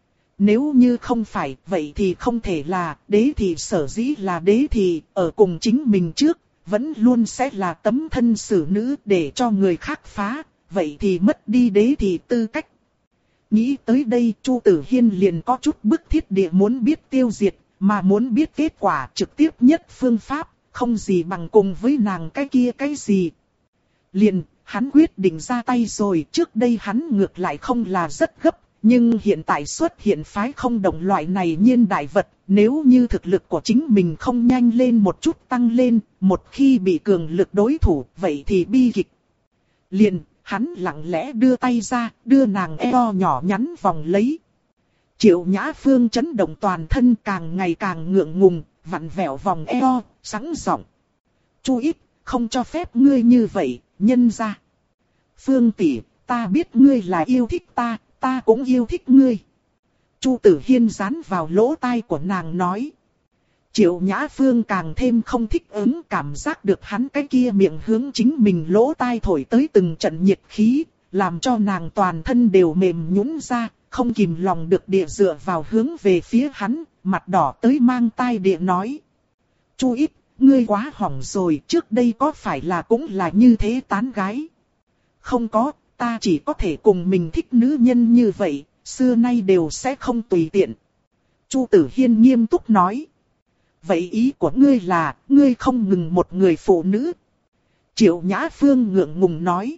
Speaker 1: Nếu như không phải, vậy thì không thể là, đế thị sở dĩ là đế thị, ở cùng chính mình trước, vẫn luôn sẽ là tấm thân xử nữ để cho người khác phá, vậy thì mất đi đế thị tư cách. Nghĩ tới đây, Chu Tử Hiên liền có chút bức thiết địa muốn biết tiêu diệt, mà muốn biết kết quả trực tiếp nhất phương pháp, không gì bằng cùng với nàng cái kia cái gì. Liền, hắn quyết định ra tay rồi, trước đây hắn ngược lại không là rất gấp, nhưng hiện tại xuất hiện phái không đồng loại này nhiên đại vật, nếu như thực lực của chính mình không nhanh lên một chút tăng lên, một khi bị cường lực đối thủ, vậy thì bi kịch. Liền, hắn lặng lẽ đưa tay ra, đưa nàng eo nhỏ nhắn vòng lấy. Triệu Nhã Phương chấn động toàn thân càng ngày càng ngượng ngùng, vặn vẹo vòng eo, sẵn giọng. Chu ít, không cho phép ngươi như vậy, nhân ra. Phương tỷ, ta biết ngươi là yêu thích ta, ta cũng yêu thích ngươi. Chu Tử Hiên dán vào lỗ tai của nàng nói. Triệu Nhã Phương càng thêm không thích ứng, cảm giác được hắn cái kia miệng hướng chính mình lỗ tai thổi tới từng trận nhiệt khí, làm cho nàng toàn thân đều mềm nhũn ra, không kìm lòng được địa dựa vào hướng về phía hắn, mặt đỏ tới mang tai địa nói. Chu ít, ngươi quá hỏng rồi, trước đây có phải là cũng là như thế tán gái? Không có, ta chỉ có thể cùng mình thích nữ nhân như vậy, xưa nay đều sẽ không tùy tiện. Chu Tử Hiên nghiêm túc nói. Vậy ý của ngươi là, ngươi không ngừng một người phụ nữ. Triệu Nhã Phương ngượng ngùng nói.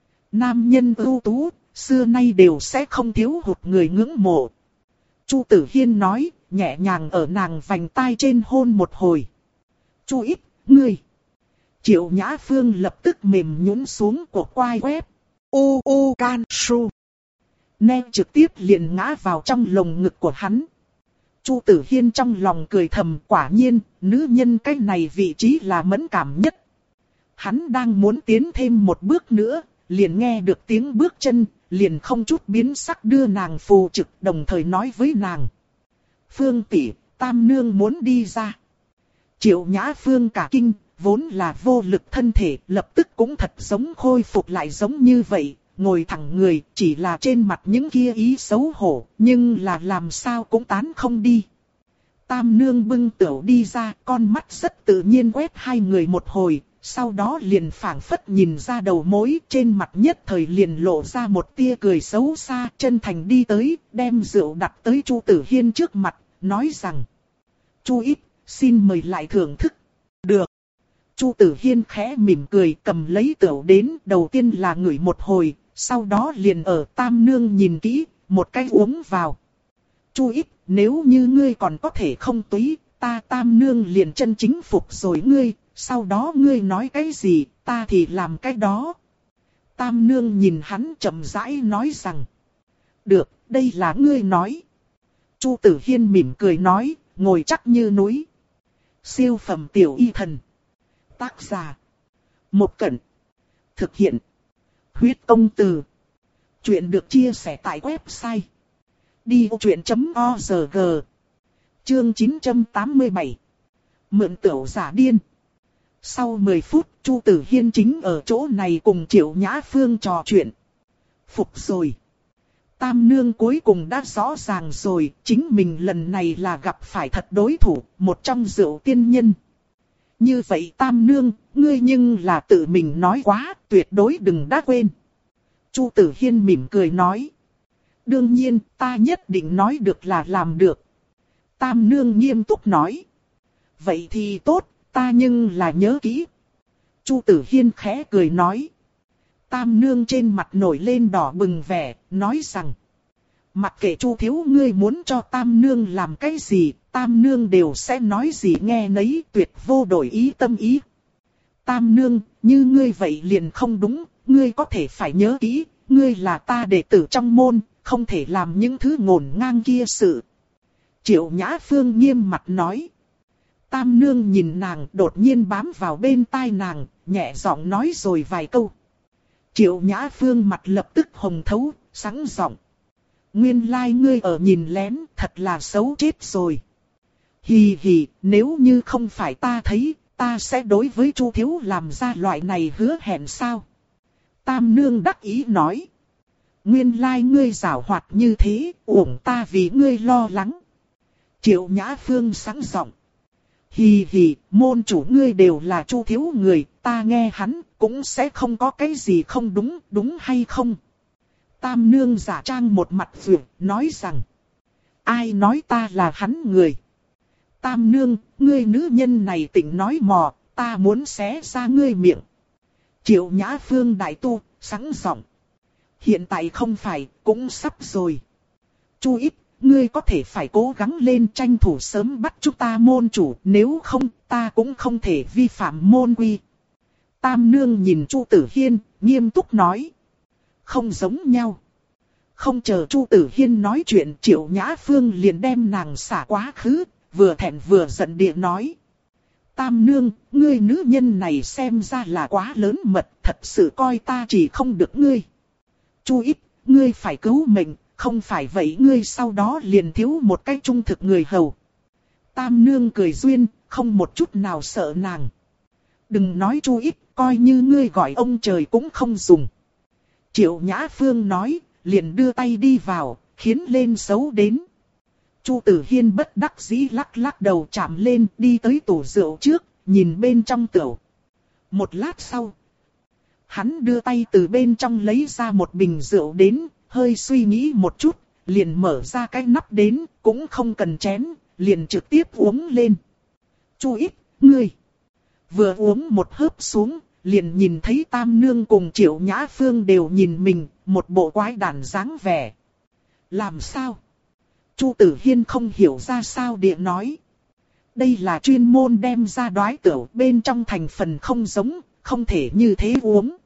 Speaker 1: Nam nhân ưu tú, xưa nay đều sẽ không thiếu hụt người ngưỡng mộ. Chu Tử Hiên nói, nhẹ nhàng ở nàng vành tai trên hôn một hồi. Chu ít, ngươi. Triệu Nhã Phương lập tức mềm nhũn xuống của quai quép. Ô ô can su. Nè trực tiếp liền ngã vào trong lồng ngực của hắn. Chu Tử Hiên trong lòng cười thầm, quả nhiên, nữ nhân cái này vị trí là mẫn cảm nhất. Hắn đang muốn tiến thêm một bước nữa, liền nghe được tiếng bước chân, liền không chút biến sắc đưa nàng phù trực, đồng thời nói với nàng. Phương tỷ, tam nương muốn đi ra. Triệu Nhã Phương cả kinh, vốn là vô lực thân thể, lập tức cũng thật giống khôi phục lại giống như vậy, ngồi thẳng người, chỉ là trên mặt những kia ý xấu hổ, nhưng là làm sao cũng tán không đi. Tam nương bưng tửu đi ra, con mắt rất tự nhiên quét hai người một hồi, sau đó liền phảng phất nhìn ra đầu mối, trên mặt nhất thời liền lộ ra một tia cười xấu xa, chân thành đi tới, đem rượu đặt tới Chu Tử Hiên trước mặt, nói rằng: Chu ít, xin mời lại thưởng thức. Được. Chu Tử Hiên khẽ mỉm cười, cầm lấy tửu đến, đầu tiên là ngửi một hồi, sau đó liền ở tam nương nhìn kỹ, một cái uống vào. Chu ít, nếu như ngươi còn có thể không túy, ta tam nương liền chân chính phục rồi ngươi, sau đó ngươi nói cái gì, ta thì làm cái đó. Tam nương nhìn hắn chậm rãi nói rằng: Được, đây là ngươi nói. Chu Tử Hiên mỉm cười nói, ngồi chắc như núi. Siêu phẩm tiểu y thần. Tác giả: Một Cẩn. Thực hiện: Huyết Công Từ. Chuyện được chia sẻ tại website đi ô chuyện chấm org. Chương chín trăm tám mươi bảy. Mượn tửu giả điên. Sau mười phút, Chu Tử Hiên chính ở chỗ này cùng Triệu Nhã Phương trò chuyện. Phục rồi. Tam nương cuối cùng đã rõ ràng rồi, chính mình lần này là gặp phải thật đối thủ, một trong rượu tiên nhân. Như vậy Tam nương, ngươi nhưng là tự mình nói quá, tuyệt đối đừng đã quên. Chu Tử Hiên mỉm cười nói. Đương nhiên, ta nhất định nói được là làm được. Tam nương nghiêm túc nói. Vậy thì tốt, ta nhưng là nhớ kỹ. Chu Tử Hiên khẽ cười nói. Tam nương trên mặt nổi lên đỏ bừng vẻ, nói rằng. Mặc kệ Chu thiếu ngươi muốn cho Tam nương làm cái gì, Tam nương đều sẽ nói gì nghe nấy, tuyệt vô đổi ý tâm ý. Tam nương, như ngươi vậy liền không đúng, ngươi có thể phải nhớ kỹ, ngươi là ta đệ tử trong môn, không thể làm những thứ ngổn ngang kia sự. Triệu Nhã Phương nghiêm mặt nói. Tam nương nhìn nàng đột nhiên bám vào bên tai nàng, nhẹ giọng nói rồi vài câu. Triệu Nhã Phương mặt lập tức hồng thấu, sáng giọng. Nguyên lai like ngươi ở nhìn lén, thật là xấu chết rồi. Hì hì, nếu như không phải ta thấy, ta sẽ đối với Chu thiếu làm ra loại này hứa hẹn sao? Tam nương đắc ý nói. Nguyên lai like ngươi giảo hoạt như thế, uổng ta vì ngươi lo lắng. Triệu Nhã Phương sáng giọng. Hì hì, môn chủ ngươi đều là Chu thiếu người, ta nghe hắn cũng sẽ không có cái gì không đúng, đúng hay không? Tam nương giả trang một mặt vượng, nói rằng. Ai nói ta là hắn người? Tam nương, ngươi nữ nhân này tỉnh nói mò, ta muốn xé ra ngươi miệng. Triệu Nhã Phương đại tu, sáng giọng. Hiện tại không phải, cũng sắp rồi. Chu ít, ngươi có thể phải cố gắng lên tranh thủ sớm bắt chúng ta môn chủ, nếu không, ta cũng không thể vi phạm môn quy. Tam nương nhìn Chu Tử Hiên, nghiêm túc nói. Không giống nhau. Không chờ Chu Tử Hiên nói chuyện, Triệu Nhã Phương liền đem nàng xả quá khứ, vừa thẹn vừa giận địa nói. Tam nương, ngươi nữ nhân này xem ra là quá lớn mật, thật sự coi ta chỉ không được ngươi. Chu ít, ngươi phải cứu mình, không phải vậy ngươi sau đó liền thiếu một cái trung thực người hầu. Tam nương cười duyên, không một chút nào sợ nàng. Đừng nói Chu ít, coi như ngươi gọi ông trời cũng không dùng. Triệu Nhã Phương nói, liền đưa tay đi vào, khiến lên xấu đến. Chu Tử Hiên bất đắc dĩ lắc lắc đầu chạm lên, đi tới tủ rượu trước, nhìn bên trong tửu. Một lát sau, hắn đưa tay từ bên trong lấy ra một bình rượu đến, hơi suy nghĩ một chút, liền mở ra cái nắp đến, cũng không cần chén, liền trực tiếp uống lên. Chu ít, ngươi. Vừa uống một hớp xuống, liền nhìn thấy Tam nương cùng Triệu Nhã Phương đều nhìn mình, một bộ quái đản dáng vẻ. Làm sao? Chu Tử Hiên không hiểu ra sao địa nói. Đây là chuyên môn đem ra đoái tửu, bên trong thành phần không giống, không thể như thế uống.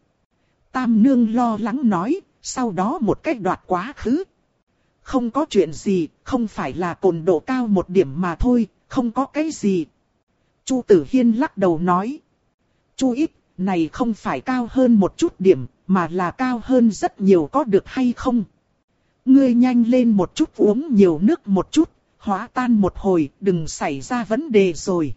Speaker 1: Tam nương lo lắng nói, sau đó một cách đoạt quá khứ. Không có chuyện gì, không phải là cồn độ cao một điểm mà thôi, không có cái gì. Chu Tử Hiên lắc đầu nói. Chu ít, này không phải cao hơn một chút điểm, mà là cao hơn rất nhiều, có được hay không? Ngươi nhanh lên một chút, uống nhiều nước một chút, hóa tan một hồi, đừng xảy ra vấn đề rồi.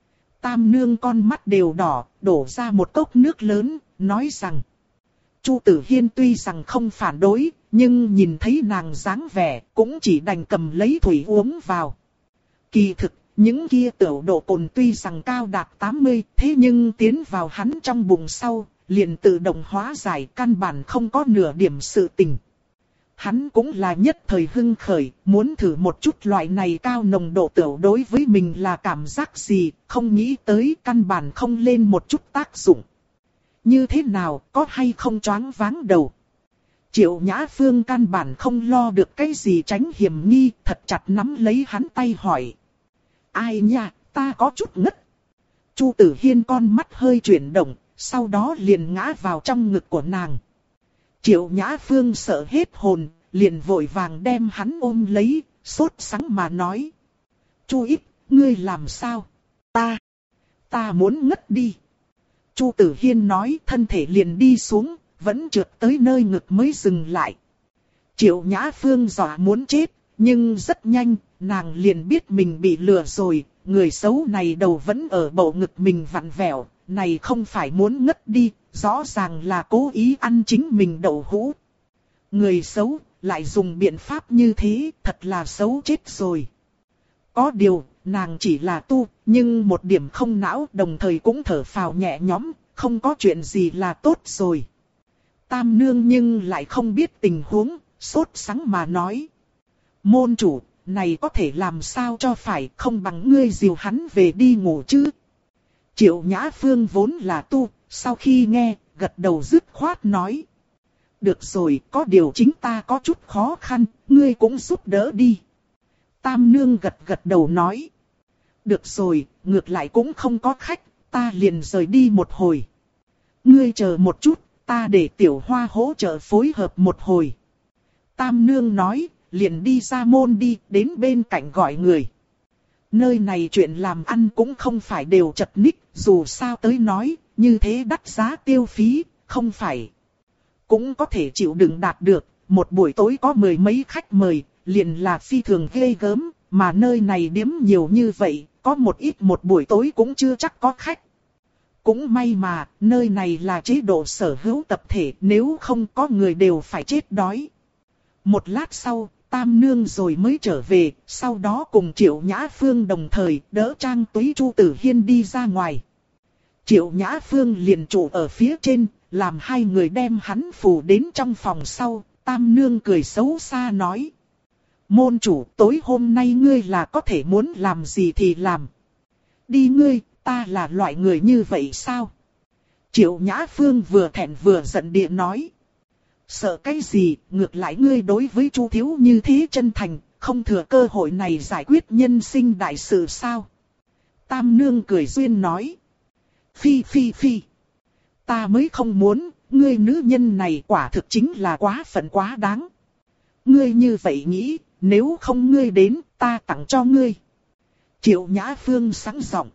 Speaker 1: Tam nương con mắt đều đỏ, đổ ra một cốc nước lớn, nói rằng. Chu Tử Hiên tuy rằng không phản đối, nhưng nhìn thấy nàng dáng vẻ, cũng chỉ đành cầm lấy thủy uống vào. Kỳ thực, những kia tửu độ cồn tuy rằng cao đạt tám mươi, thế nhưng tiến vào hắn trong bụng sau, liền tự động hóa giải, căn bản không có nửa điểm sự tình. Hắn cũng là nhất thời hưng khởi, muốn thử một chút loại này cao nồng độ tửu đối với mình là cảm giác gì, không nghĩ tới căn bản không lên một chút tác dụng. Như thế nào, có hay không choáng váng đầu? Triệu Nhã Phương căn bản không lo được cái gì tránh hiểm nghi, thật chặt nắm lấy hắn tay hỏi. Ai nha, ta có chút ngất. Chu Tử Hiên con mắt hơi chuyển động, sau đó liền ngã vào trong ngực của nàng. Triệu Nhã Phương sợ hết hồn, liền vội vàng đem hắn ôm lấy, sốt sắng mà nói. Chu ít, ngươi làm sao? Ta, ta muốn ngất đi. Chu Tử Hiên nói, thân thể liền đi xuống, vẫn trượt tới nơi ngực mới dừng lại. Triệu Nhã Phương dọa muốn chết, nhưng rất nhanh, nàng liền biết mình bị lừa rồi, người xấu này đầu vẫn ở bầu ngực mình vặn vẹo, này không phải muốn ngất đi, rõ ràng là cố ý ăn chính mình đậu hũ. Người xấu, lại dùng biện pháp như thế, thật là xấu chết rồi. Có điều, nàng chỉ là tu, nhưng một điểm không não, đồng thời cũng thở phào nhẹ nhõm, không có chuyện gì là tốt rồi. Tam nương nhưng lại không biết tình huống, sốt sắng mà nói. Môn chủ, này có thể làm sao cho phải, không bằng ngươi dìu hắn về đi ngủ chứ. Triệu Nhã Phương vốn là tu, sau khi nghe, gật đầu dứt khoát nói. Được rồi, có điều chính ta có chút khó khăn, ngươi cũng giúp đỡ đi. Tam nương gật gật đầu nói. Được rồi, ngược lại cũng không có khách, ta liền rời đi một hồi. Ngươi chờ một chút, ta để tiểu hoa hỗ trợ phối hợp một hồi. Tam nương nói, liền đi ra môn đi, đến bên cạnh gọi người. Nơi này chuyện làm ăn cũng không phải đều chật ních, dù sao tới nói, như thế đắt giá tiêu phí, không phải. Cũng có thể chịu đựng đạt được, một buổi tối có mười mấy khách mời, liền là phi thường ghê gớm, mà nơi này điếm nhiều như vậy, có một ít một buổi tối cũng chưa chắc có khách. Cũng may mà, nơi này là chế độ sở hữu tập thể, nếu không có người đều phải chết đói. Một lát sau, Tam nương rồi mới trở về, sau đó cùng Triệu Nhã Phương đồng thời đỡ Trang Túy Chu Tử Hiên đi ra ngoài. Triệu Nhã Phương liền trụ ở phía trên, làm hai người đem hắn phủ đến trong phòng sau, Tam nương cười xấu xa nói. Môn chủ, tối hôm nay ngươi là có thể muốn làm gì thì làm. Đi ngươi, ta là loại người như vậy sao? Triệu Nhã Phương vừa thẹn vừa giận địa nói. Sợ cái gì, ngược lại ngươi đối với Chu thiếu như thế chân thành, không thừa cơ hội này giải quyết nhân sinh đại sự sao? Tam nương cười duyên nói. Phi phi phi. Ta mới không muốn, ngươi nữ nhân này quả thực chính là quá phận quá đáng. Ngươi như vậy nghĩ, nếu không ngươi đến, ta tặng cho ngươi. Triệu Nhã Phương sáng giọng.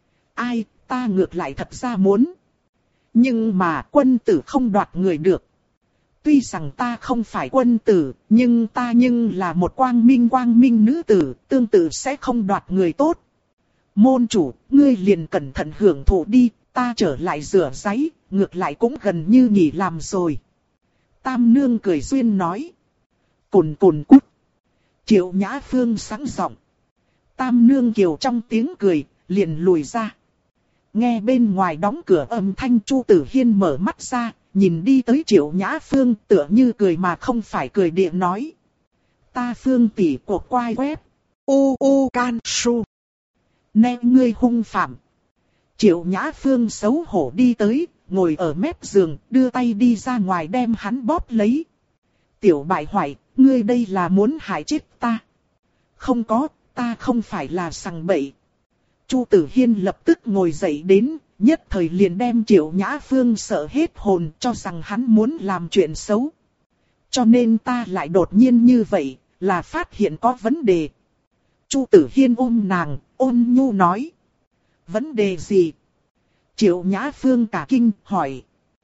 Speaker 1: Ai, ta ngược lại thật ra muốn. Nhưng mà quân tử không đoạt người được. Tuy rằng ta không phải quân tử, nhưng ta nhưng là một quang minh quang minh nữ tử, tương tự sẽ không đoạt người tốt. Môn chủ, ngươi liền cẩn thận hưởng thụ đi, ta trở lại rửa giấy, ngược lại cũng gần như nghỉ làm rồi. Tam nương cười duyên nói. Cùn cùn cút. Triệu Nhã Phương sáng giọng. Tam nương kiều trong tiếng cười, liền lùi ra. Nghe bên ngoài đóng cửa âm thanh Chu Tử Hiên mở mắt ra, nhìn đi tới Triệu Nhã Phương tựa như cười mà không phải cười địa nói. Ta Phương tỷ của quai web. U u can su. Nè ngươi hung phạm. Triệu Nhã Phương xấu hổ đi tới, ngồi ở mép giường, đưa tay đi ra ngoài đem hắn bóp lấy. Tiểu bại hoại, ngươi đây là muốn hại chết ta. Không có, ta không phải là sằng bậy. Chu Tử Hiên lập tức ngồi dậy đến, nhất thời liền đem Triệu Nhã Phương sợ hết hồn, cho rằng hắn muốn làm chuyện xấu. Cho nên ta lại đột nhiên như vậy, là phát hiện có vấn đề. Chu Tử Hiên ôm nàng, ôn nhu nói. Vấn đề gì? Triệu Nhã Phương cả kinh hỏi.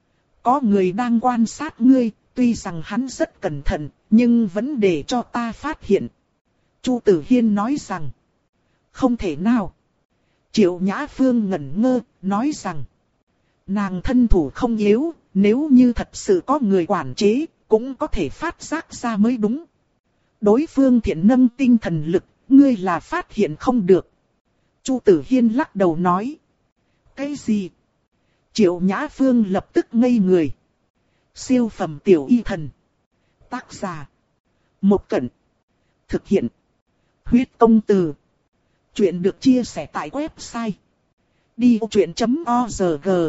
Speaker 1: Có người đang quan sát ngươi, tuy rằng hắn rất cẩn thận, nhưng vẫn để cho ta phát hiện. Chu Tử Hiên nói rằng. Không thể nào. Triệu Nhã Phương ngẩn ngơ, nói rằng. Nàng thân thủ không yếu, nếu như thật sự có người quản chế, cũng có thể phát giác ra mới đúng. Đối phương thiện nâng tinh thần lực, ngươi là phát hiện không được. Chu Tử Hiên lắc đầu nói. Cái gì? Triệu Nhã Phương lập tức ngây người. Siêu phẩm tiểu y thần. Tác giả. Một Cẩn. Thực hiện. Huyết công từ. Chuyện được chia sẻ tại website. đi ô chuyện chấm org.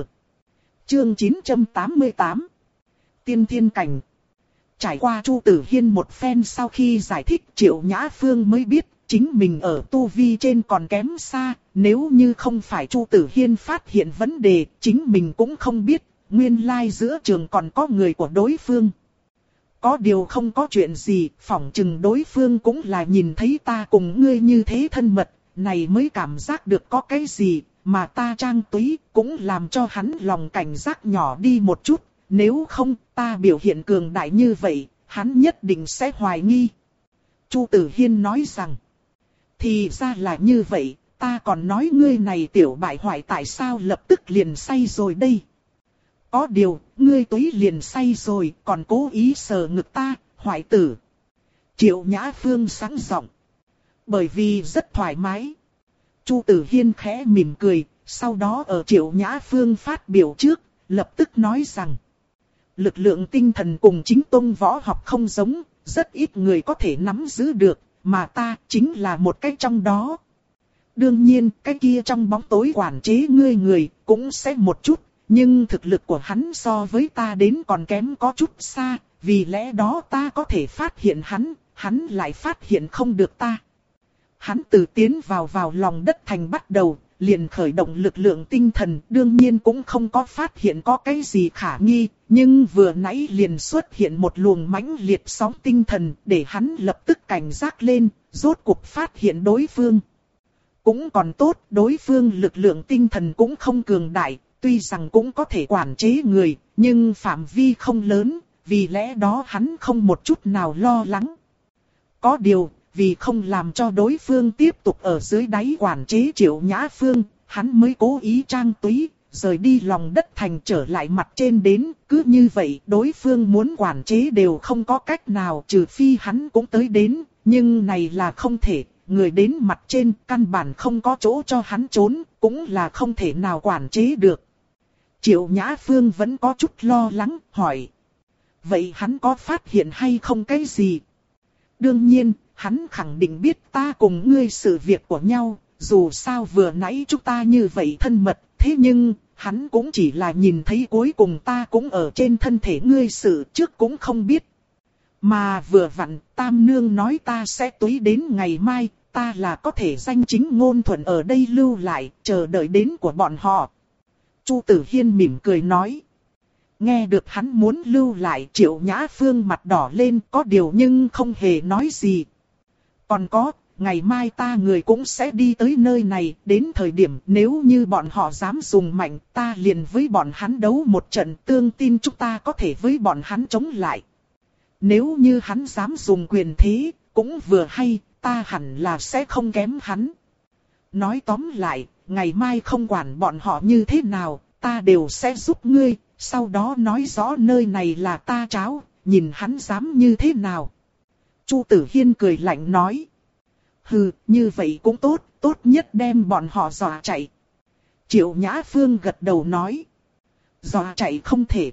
Speaker 1: Chương chín trăm tám mươi tám. Tiên thiên cảnh. Trải qua Chu Tử Hiên một phen sau khi giải thích, Triệu Nhã Phương mới biết chính mình ở tu vi trên còn kém xa. Nếu như không phải Chu Tử Hiên phát hiện vấn đề, chính mình cũng không biết, nguyên lai giữa trường còn có người của đối phương. Có điều không có chuyện gì, phỏng chừng đối phương cũng là nhìn thấy ta cùng ngươi như thế thân mật, này mới cảm giác được có cái gì, mà ta Trang Túy cũng làm cho hắn lòng cảnh giác nhỏ đi một chút, nếu không ta biểu hiện cường đại như vậy, hắn nhất định sẽ hoài nghi. Chu Tử Hiên nói rằng, thì ra là như vậy, ta còn nói ngươi này tiểu bại hoại tại sao lập tức liền say rồi đây. Có điều, ngươi Túy liền say rồi, còn cố ý sờ ngực ta, hoại tử. Triệu Nhã Phương sáng giọng. Bởi vì rất thoải mái. Chu Tử Hiên khẽ mỉm cười, sau đó ở Triệu Nhã Phương phát biểu trước, lập tức nói rằng. Lực lượng tinh thần cùng chính tông võ học không giống, rất ít người có thể nắm giữ được, mà ta chính là một cái trong đó. Đương nhiên, cái kia trong bóng tối quản chế ngươi người cũng sẽ một chút, nhưng thực lực của hắn so với ta đến còn kém có chút xa, vì lẽ đó ta có thể phát hiện hắn, hắn lại phát hiện không được ta. Hắn từ tiến vào vào lòng đất thành bắt đầu, liền khởi động lực lượng tinh thần, đương nhiên cũng không có phát hiện có cái gì khả nghi, nhưng vừa nãy liền xuất hiện một luồng mãnh liệt sóng tinh thần, để hắn lập tức cảnh giác lên, rốt cuộc phát hiện đối phương. Cũng còn tốt, đối phương lực lượng tinh thần cũng không cường đại, tuy rằng cũng có thể quản chế người, nhưng phạm vi không lớn, vì lẽ đó hắn không một chút nào lo lắng. Có điều, vì không làm cho đối phương tiếp tục ở dưới đáy quản chế Triệu Nhã Phương, hắn mới cố ý trang túy, rời đi lòng đất thành trở lại mặt trên đến, cứ như vậy đối phương muốn quản chế đều không có cách nào trừ phi hắn cũng tới đến, nhưng này là không thể, người đến mặt trên căn bản không có chỗ cho hắn trốn, cũng là không thể nào quản chế được. Triệu Nhã Phương vẫn có chút lo lắng, hỏi. Vậy hắn có phát hiện hay không cái gì? Đương nhiên, hắn khẳng định biết ta cùng ngươi sự việc của nhau, dù sao vừa nãy chúng ta như vậy thân mật, thế nhưng, hắn cũng chỉ là nhìn thấy cuối cùng ta cũng ở trên thân thể ngươi sự trước cũng không biết. Mà vừa vặn, Tam Nương nói ta sẽ túy đến ngày mai, ta là có thể danh chính ngôn thuận ở đây lưu lại, chờ đợi đến của bọn họ. Chu Tử Hiên mỉm cười nói. Nghe được hắn muốn lưu lại, Triệu Nhã Phương mặt đỏ lên, có điều nhưng không hề nói gì. Còn có, ngày mai ta người cũng sẽ đi tới nơi này, đến thời điểm nếu như bọn họ dám dùng mạnh, ta liền với bọn hắn đấu một trận, tương tin chúng ta có thể với bọn hắn chống lại. Nếu như hắn dám dùng quyền thế, cũng vừa hay, ta hẳn là sẽ không kém hắn. Nói tóm lại, ngày mai không quản bọn họ như thế nào, ta đều sẽ giúp ngươi, sau đó nói rõ nơi này là ta tráo, nhìn hắn dám như thế nào. Chu Tử Hiên cười lạnh nói. Hừ, như vậy cũng tốt, tốt nhất đem bọn họ dọa chạy. Triệu Nhã Phương gật đầu nói. Dọa chạy không thể.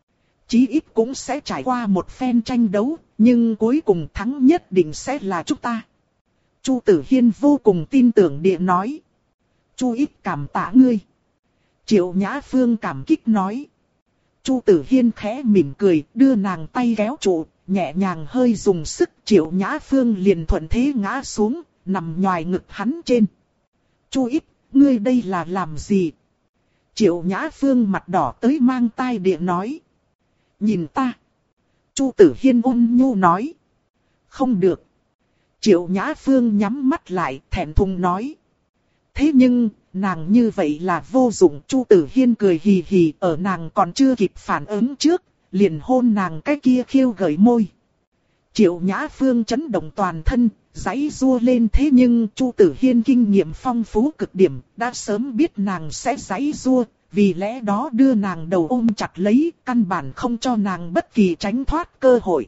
Speaker 1: Chí ít cũng sẽ trải qua một phen tranh đấu, nhưng cuối cùng thắng nhất định sẽ là chúng ta. Chu Tử Hiên vô cùng tin tưởng địa nói. Chu ít cảm tạ ngươi. Triệu Nhã Phương cảm kích nói. Chu Tử Hiên khẽ mỉm cười, đưa nàng tay kéo trụ, nhẹ nhàng hơi dùng sức, Triệu Nhã Phương liền thuận thế ngã xuống, nằm nhòi ngực hắn trên. Chu ít, ngươi đây là làm gì? Triệu Nhã Phương mặt đỏ tới mang tai địa nói. Nhìn ta. Chu Tử Hiên ôn nhu nói. Không được. Triệu Nhã Phương nhắm mắt lại, thẹn thùng nói. Thế nhưng, nàng như vậy là vô dụng. Chu Tử Hiên cười hì hì, ở nàng còn chưa kịp phản ứng trước, liền hôn nàng cái kia khiêu gợi môi. Triệu Nhã Phương chấn động toàn thân, giãy giụa lên, thế nhưng Chu Tử Hiên kinh nghiệm phong phú cực điểm, đã sớm biết nàng sẽ giãy giụa, vì lẽ đó đưa nàng đầu ôm chặt lấy, căn bản không cho nàng bất kỳ tránh thoát cơ hội.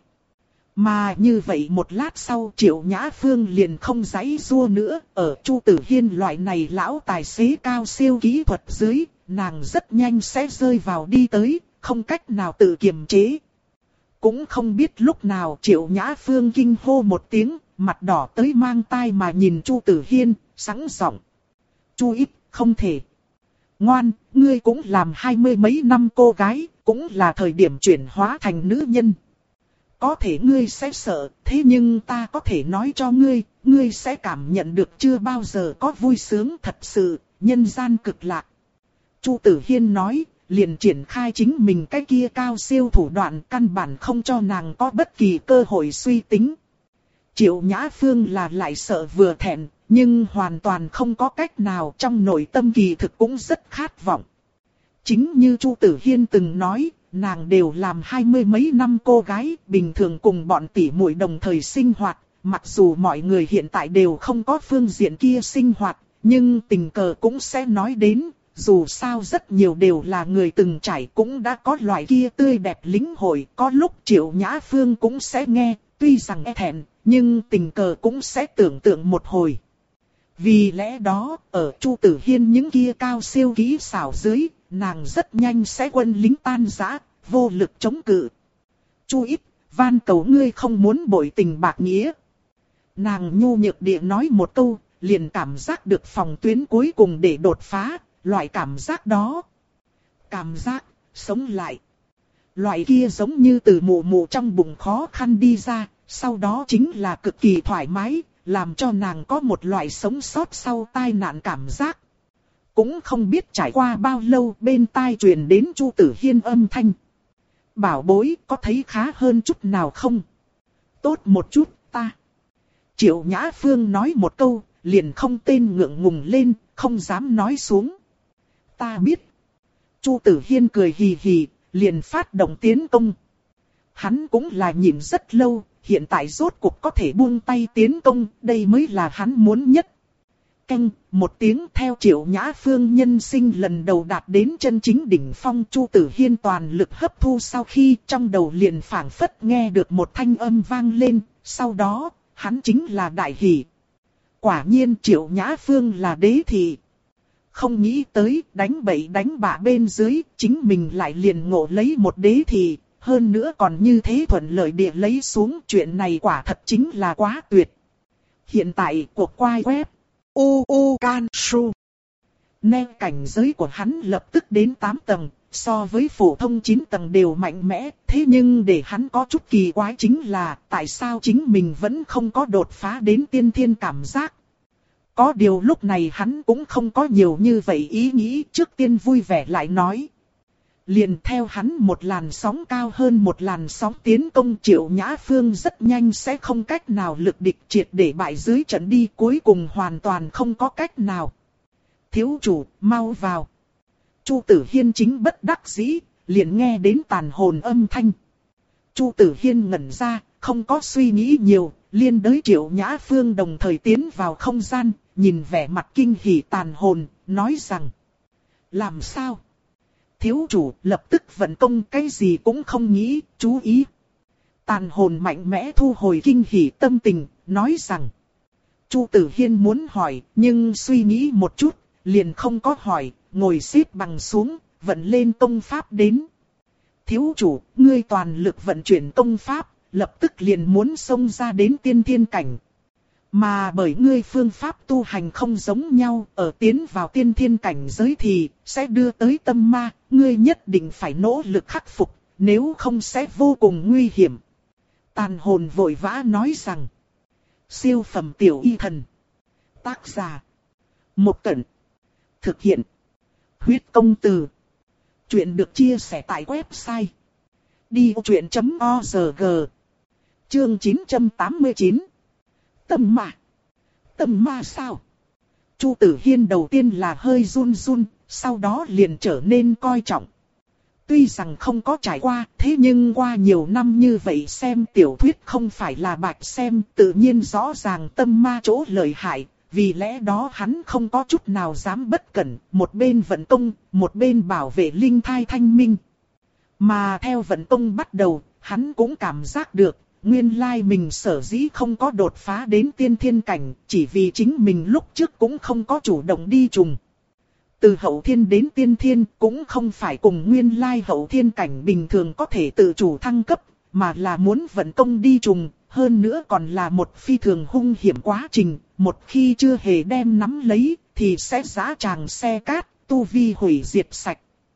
Speaker 1: Mà như vậy một lát sau, Triệu Nhã Phương liền không giãy giụa nữa, ở Chu Tử Hiên loại này lão tài xế cao siêu kỹ thuật dưới, nàng rất nhanh sẽ rơi vào đi tới, không cách nào tự kiềm chế. Cũng không biết lúc nào Triệu Nhã Phương kinh hô một tiếng, mặt đỏ tới mang tai mà nhìn Chu Tử Hiên, sẵn giọng. Chu ít, không thể. Ngoan, ngươi cũng làm hai mươi mấy năm cô gái, cũng là thời điểm chuyển hóa thành nữ nhân. Có thể ngươi sẽ sợ, thế nhưng ta có thể nói cho ngươi, ngươi sẽ cảm nhận được chưa bao giờ có vui sướng thật sự, nhân gian cực lạc. Chu Tử Hiên nói, liền triển khai chính mình cái kia cao siêu thủ đoạn, căn bản không cho nàng có bất kỳ cơ hội suy tính. Triệu Nhã Phương là lại sợ vừa thẹn, nhưng hoàn toàn không có cách nào, trong nội tâm kỳ thực cũng rất khát vọng. Chính như Chu Tử Hiên từng nói, nàng đều làm hai mươi mấy năm cô gái, bình thường cùng bọn tỷ muội đồng thời sinh hoạt, mặc dù mọi người hiện tại đều không có phương diện kia sinh hoạt, nhưng tình cờ cũng sẽ nói đến, dù sao rất nhiều đều là người từng trải, cũng đã có loại kia tươi đẹp lĩnh hội, có lúc Triệu Nhã Phương cũng sẽ nghe, tuy rằng e thẹn, nhưng tình cờ cũng sẽ tưởng tượng một hồi. Vì lẽ đó, ở Chu Tử Hiên những kia cao siêu kỹ xảo dưới, nàng rất nhanh sẽ quân lính tan rã, vô lực chống cự. Chu ít, van cầu ngươi không muốn bội tình bạc nghĩa. Nàng nhu nhược địa nói một câu, liền cảm giác được phòng tuyến cuối cùng để đột phá, loại cảm giác đó. Cảm giác, sống lại. Loại kia giống như từ mụ mụ trong bụng khó khăn đi ra, sau đó chính là cực kỳ thoải mái, làm cho nàng có một loại sống sót sau tai nạn cảm giác. Cũng không biết trải qua bao lâu bên tai truyền đến Chu Tử Hiên âm thanh. Bảo bối có thấy khá hơn chút nào không? Tốt một chút ta. Triệu Nhã Phương nói một câu, liền không tên ngượng ngùng lên, không dám nói xuống. Ta biết. Chu Tử Hiên cười hì hì, liền phát động tiến công. Hắn cũng là nhịn rất lâu, hiện tại rốt cuộc có thể buông tay tiến công, đây mới là hắn muốn nhất. Canh, một tiếng theo Triệu Nhã Phương nhân sinh lần đầu đạt đến chân chính đỉnh phong. Chu Tử Hiên toàn lực hấp thu sau khi trong đầu liền phảng phất nghe được một thanh âm vang lên, sau đó, hắn chính là đại hỷ. Quả nhiên Triệu Nhã Phương là đế thị. Không nghĩ tới đánh bậy đánh bạ bên dưới, chính mình lại liền ngộ lấy một đế thị, hơn nữa còn như thế thuận lợi địa lấy xuống, chuyện này quả thật chính là quá tuyệt. Hiện tại cuộc quay web u u can su. Nè cảnh giới của hắn lập tức đến tám tầng, so với phổ thông chín tầng đều mạnh mẽ, thế nhưng để hắn có chút kỳ quái chính là tại sao chính mình vẫn không có đột phá đến tiên thiên cảm giác. Có điều lúc này hắn cũng không có nhiều như vậy ý nghĩ, trước tiên vui vẻ lại nói. Liền theo hắn một làn sóng cao hơn một làn sóng tiến công, Triệu Nhã Phương rất nhanh sẽ không cách nào lực địch, triệt để bại dưới trận đi, cuối cùng hoàn toàn không có cách nào. Thiếu chủ, mau vào. Chu Tử Hiên chính bất đắc dĩ, liền nghe đến tàn hồn âm thanh. Chu Tử Hiên ngẩn ra, không có suy nghĩ nhiều, liên đới Triệu Nhã Phương đồng thời tiến vào không gian, nhìn vẻ mặt kinh hỉ tàn hồn, nói rằng. Làm sao? Thiếu chủ lập tức vận công, cái gì cũng không nghĩ, chú ý. Tàn hồn mạnh mẽ thu hồi kinh hỉ tâm tình, nói rằng. Chu Tử Hiên muốn hỏi, nhưng suy nghĩ một chút, liền không có hỏi, ngồi xếp bằng xuống, vận lên công pháp đến. Thiếu chủ, ngươi toàn lực vận chuyển công pháp, lập tức liền muốn xông ra đến tiên thiên cảnh. Mà bởi ngươi phương pháp tu hành không giống nhau, ở tiến vào tiên thiên cảnh giới thì sẽ đưa tới tâm ma, ngươi nhất định phải nỗ lực khắc phục, nếu không sẽ vô cùng nguy hiểm. Tàn hồn vội vã nói rằng, siêu phẩm tiểu y thần. Tác giả, Một Cẩn. Thực hiện, huyết công từ. Chuyện được chia sẻ tại website đi ô chuyện chấm org. Chương chín trăm tám mươi chín. Tâm ma. Tâm ma sao? Chu Tử Hiên đầu tiên là hơi run run, sau đó liền trở nên coi trọng. Tuy rằng không có trải qua, thế nhưng qua nhiều năm như vậy xem tiểu thuyết không phải là bạch xem, tự nhiên rõ ràng tâm ma chỗ lợi hại, vì lẽ đó hắn không có chút nào dám bất cẩn, một bên vận công, một bên bảo vệ linh thai thanh minh. Mà theo vận công bắt đầu, hắn cũng cảm giác được, nguyên lai mình sở dĩ không có đột phá đến tiên thiên cảnh, chỉ vì chính mình lúc trước cũng không có chủ động đi trùng. Từ hậu thiên đến tiên thiên cũng không phải cùng nguyên lai hậu thiên cảnh bình thường có thể tự chủ thăng cấp, mà là muốn vận công đi trùng, hơn nữa còn là một phi thường hung hiểm quá trình, một khi chưa hề đem nắm lấy, thì sẽ giã tràng xe cát, tu vi hủy diệt sạch.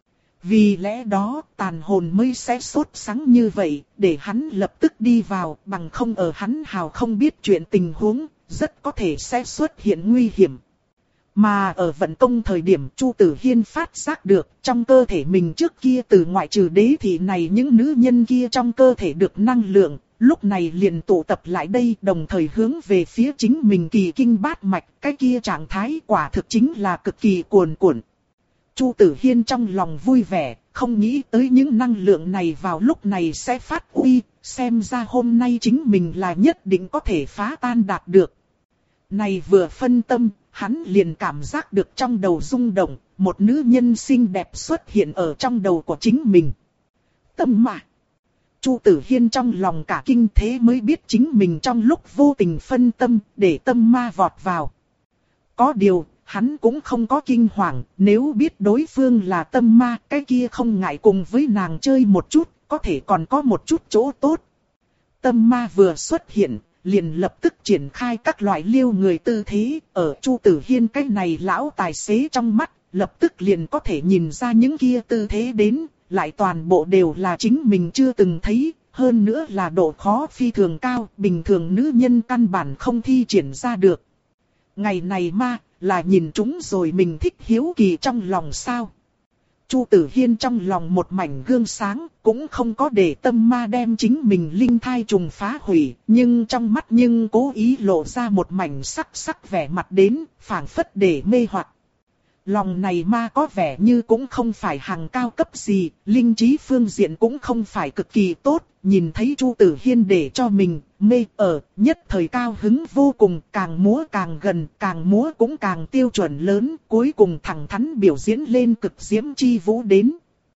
Speaker 1: Vì lẽ đó, tàn hồn mới sẽ sốt sắng như vậy, để hắn lập tức đi vào, bằng không ở hắn hào không biết chuyện tình huống, rất có thể sẽ xuất hiện nguy hiểm. Mà ở vận công thời điểm Chu Tử Hiên phát giác được, trong cơ thể mình trước kia từ ngoại trừ đế thị này những nữ nhân kia trong cơ thể được năng lượng, lúc này liền tụ tập lại đây, đồng thời hướng về phía chính mình kỳ kinh bát mạch, cái kia trạng thái quả thực chính là cực kỳ cuồn cuộn. Chu Tử Hiên trong lòng vui vẻ, không nghĩ tới những năng lượng này vào lúc này sẽ phát uy, xem ra hôm nay chính mình là nhất định có thể phá tan đạt được. Này vừa phân tâm, hắn liền cảm giác được trong đầu rung động, một nữ nhân xinh đẹp xuất hiện ở trong đầu của chính mình. Tâm ma. Chu Tử Hiên trong lòng cả kinh, thế mới biết chính mình trong lúc vô tình phân tâm, để tâm ma vọt vào. Có điều, hắn cũng không có kinh hoàng, nếu biết đối phương là tâm ma, cái kia không ngại cùng với nàng chơi một chút, có thể còn có một chút chỗ tốt. Tâm ma vừa xuất hiện, liền lập tức triển khai các loại liêu người tư thế, ở Chu Tử Hiên cái này lão tài xế trong mắt, lập tức liền có thể nhìn ra những kia tư thế đến, lại toàn bộ đều là chính mình chưa từng thấy, hơn nữa là độ khó phi thường cao, bình thường nữ nhân căn bản không thi triển ra được. Ngày này ma, là nhìn chúng rồi mình thích hiếu kỳ trong lòng sao. Chu Tử Hiên trong lòng một mảnh gương sáng, cũng không có để tâm ma đem chính mình linh thai trùng phá hủy, nhưng trong mắt nhưng cố ý lộ ra một mảnh sắc sắc vẻ mặt đến, phảng phất để mê hoặc. Lòng này ma có vẻ như cũng không phải hàng cao cấp gì, linh trí phương diện cũng không phải cực kỳ tốt, nhìn thấy Chu Tử Hiên để cho mình mê ở, nhất thời cao hứng vô cùng, càng múa càng gần, càng múa cũng càng tiêu chuẩn lớn, cuối cùng thẳng thắn biểu diễn lên cực diễm chi vũ đến.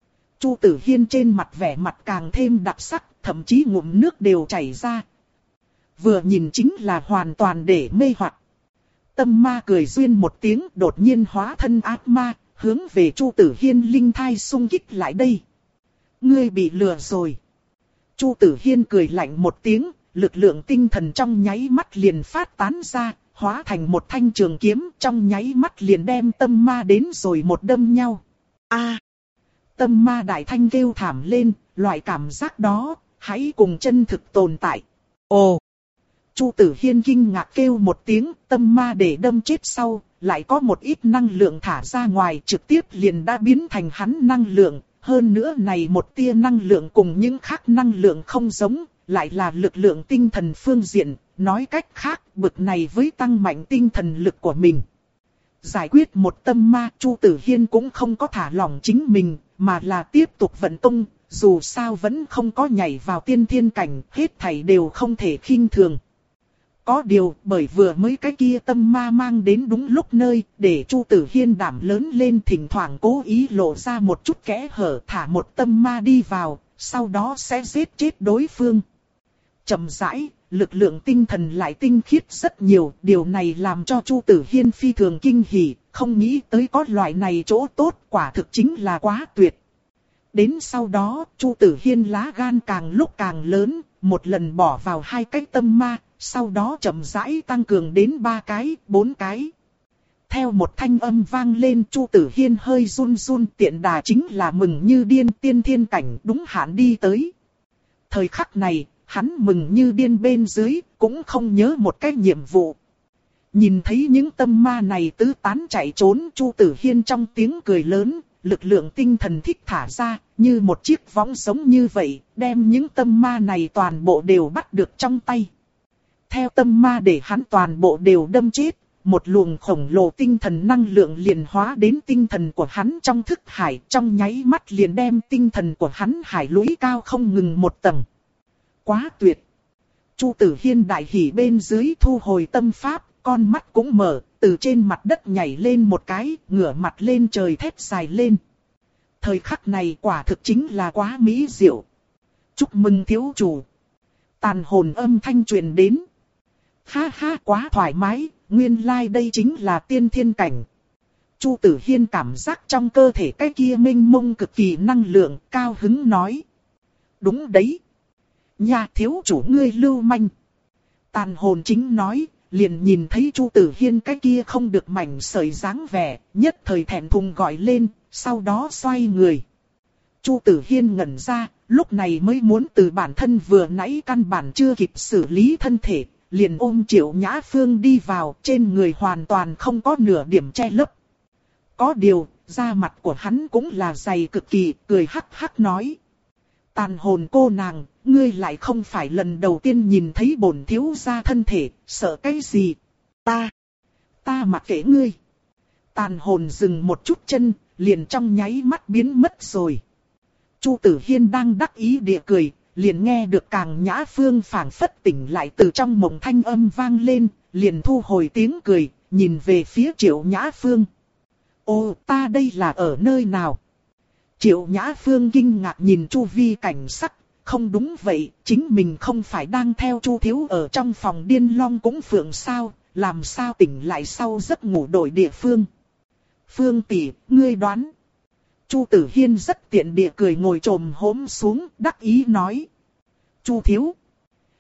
Speaker 1: Chu Tử Hiên trên mặt vẻ mặt càng thêm đặc sắc, thậm chí ngụm nước đều chảy ra. Vừa nhìn chính là hoàn toàn để mê hoặc. Tâm ma cười duyên một tiếng, đột nhiên hóa thân ác ma, hướng về Chu Tử Hiên linh thai xung kích lại đây. Ngươi bị lừa rồi. Chu Tử Hiên cười lạnh một tiếng, lực lượng tinh thần trong nháy mắt liền phát tán ra, hóa thành một thanh trường kiếm, trong nháy mắt liền đem tâm ma đến rồi một đâm nhau. A! Tâm ma đại thanh kêu thảm lên, loại cảm giác đó, hãy cùng chân thực tồn tại. Ồ! Chu Tử Hiên kinh ngạc kêu một tiếng, tâm ma để đâm chết sau, lại có một ít năng lượng thả ra ngoài, trực tiếp liền đã biến thành hắn năng lượng. Hơn nữa này một tia năng lượng cùng những khác năng lượng không giống, lại là lực lượng tinh thần phương diện, nói cách khác, bực này với tăng mạnh tinh thần lực của mình. Giải quyết một tâm ma, Chu Tử Hiên cũng không có thả lỏng chính mình, mà là tiếp tục vận công, dù sao vẫn không có nhảy vào tiên thiên cảnh, hết thảy đều không thể khinh thường. Có điều, bởi vừa mới cái kia tâm ma mang đến đúng lúc nơi, để Chu Tử Hiên đảm lớn lên, thỉnh thoảng cố ý lộ ra một chút kẽ hở, thả một tâm ma đi vào, sau đó sẽ giết chết đối phương. Chậm rãi, lực lượng tinh thần lại tinh khiết rất nhiều, điều này làm cho Chu Tử Hiên phi thường kinh hỉ, không nghĩ tới có loại này chỗ tốt, quả thực chính là quá tuyệt. Đến sau đó, Chu Tử Hiên lá gan càng lúc càng lớn, một lần bỏ vào hai cái tâm ma, sau đó chậm rãi tăng cường đến ba cái, bốn cái. Theo một thanh âm vang lên, Chu Tử Hiên hơi run run, tiện đà chính là mừng như điên, tiên thiên cảnh đúng hạn đi tới. Thời khắc này, hắn mừng như điên bên dưới, cũng không nhớ một cái nhiệm vụ. Nhìn thấy những tâm ma này tứ tán chạy trốn, Chu Tử Hiên trong tiếng cười lớn, lực lượng tinh thần thích thả ra, như một chiếc võng sống như vậy, đem những tâm ma này toàn bộ đều bắt được trong tay. Theo tâm ma để hắn toàn bộ đều đâm chết, một luồng khổng lồ tinh thần năng lượng liền hóa đến tinh thần của hắn trong thức hải, trong nháy mắt liền đem tinh thần của hắn hải lũy cao không ngừng một tầng. Quá tuyệt! Chu Tử Hiên đại hỉ bên dưới thu hồi tâm pháp, con mắt cũng mở, từ trên mặt đất nhảy lên một cái, ngửa mặt lên trời thét dài lên. Thời khắc này quả thực chính là quá mỹ diệu. Chúc mừng thiếu chủ! Tàn hồn âm thanh truyền đến. Ha ha, quá thoải mái, nguyên lai like đây chính là tiên thiên cảnh. Chu Tử Hiên cảm giác trong cơ thể cái kia mênh mông cực kỳ năng lượng, cao hứng nói. Đúng đấy. Nhà thiếu chủ ngươi lưu manh. Tàn hồn chính nói, liền nhìn thấy Chu Tử Hiên cái kia không được mảnh sợi dáng vẻ, nhất thời thẹn thùng gọi lên, sau đó xoay người. Chu Tử Hiên ngẩn ra, lúc này mới muốn từ bản thân vừa nãy căn bản chưa kịp xử lý thân thể, liền ôm Triệu Nhã Phương đi vào, trên người hoàn toàn không có nửa điểm che lấp. Có điều, da mặt của hắn cũng là dày cực kỳ, cười hắc hắc nói. Tàn hồn cô nàng, ngươi lại không phải lần đầu tiên nhìn thấy bổn thiếu gia thân thể, sợ cái gì? Ta, ta mặc kệ ngươi. Tàn hồn dừng một chút chân, liền trong nháy mắt biến mất rồi. Chu Tử Hiên đang đắc ý địa cười, liền nghe được Càng Nhã Phương phảng phất tỉnh lại từ trong mộng thanh âm vang lên, liền thu hồi tiếng cười, nhìn về phía Triệu Nhã Phương. Ô, ta đây là ở nơi nào? Triệu Nhã Phương kinh ngạc nhìn chu vi cảnh sắc, không đúng vậy, chính mình không phải đang theo Chu thiếu ở trong phòng Điên Long Cũng Phượng sao, làm sao tỉnh lại sau giấc ngủ đổi địa phương? Phương tỷ, ngươi đoán. Chu Tử Hiên rất tiện địa cười ngồi trồm hổm xuống, đắc ý nói. Chu thiếu.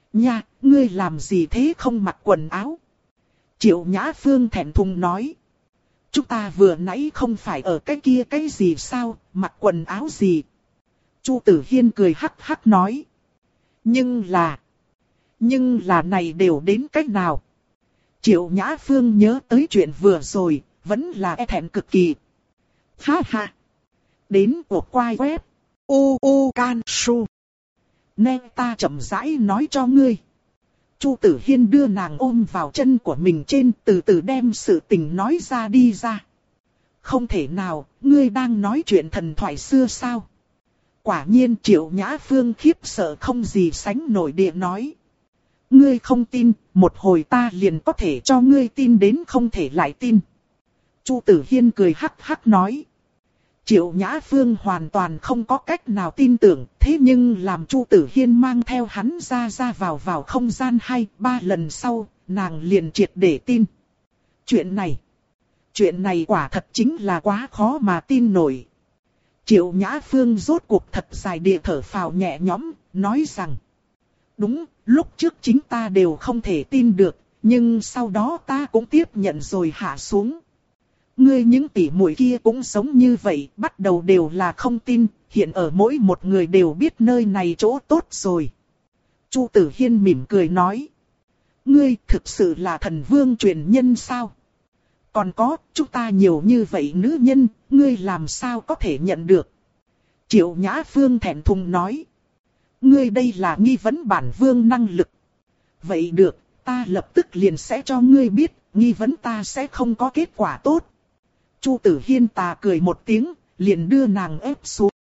Speaker 1: Nha, ngươi làm gì thế không mặc quần áo? Triệu Nhã Phương thẹn thùng nói. Chúng ta vừa nãy không phải ở cái kia cái gì sao, mặc quần áo gì? Chu Tử Hiên cười hắc hắc nói. Nhưng là... Nhưng là này đều đến cách nào? Triệu Nhã Phương nhớ tới chuyện vừa rồi, vẫn là e thẹn cực kỳ. Ha ha! Đến của quai web. U U Can Su. Nè ta chậm rãi nói cho ngươi. Chu Tử Hiên đưa nàng ôm vào chân của mình trên, từ từ đem sự tình nói ra đi ra. Không thể nào, ngươi đang nói chuyện thần thoại xưa sao? Quả nhiên Triệu Nhã Phương khiếp sợ không gì sánh nổi địa nói. Ngươi không tin, một hồi ta liền có thể cho ngươi tin đến không thể lại tin. Chu Tử Hiên cười hắc hắc nói. Triệu Nhã Phương hoàn toàn không có cách nào tin tưởng, thế nhưng làm Chu Tử Hiên mang theo hắn ra ra vào vào không gian hai, ba lần sau, nàng liền triệt để tin. Chuyện này, chuyện này quả thật chính là quá khó mà tin nổi. Triệu Nhã Phương rốt cuộc thật dài địa thở phào nhẹ nhõm, nói rằng. Đúng, lúc trước chính ta đều không thể tin được, nhưng sau đó ta cũng tiếp nhận rồi hạ xuống. Ngươi những tỷ muội kia cũng giống như vậy, bắt đầu đều là không tin, hiện ở mỗi một người đều biết nơi này chỗ tốt rồi. Chu Tử Hiên mỉm cười nói. Ngươi thực sự là thần vương truyền nhân sao? Còn có, chúng ta nhiều như vậy nữ nhân, ngươi làm sao có thể nhận được? Triệu Nhã Phương thẹn thùng nói. Ngươi đây là nghi vấn bản vương năng lực. Vậy được, ta lập tức liền sẽ cho ngươi biết, nghi vấn ta sẽ không có kết quả tốt. Chu Tử Hiên tà cười một tiếng, liền đưa nàng ép xuống.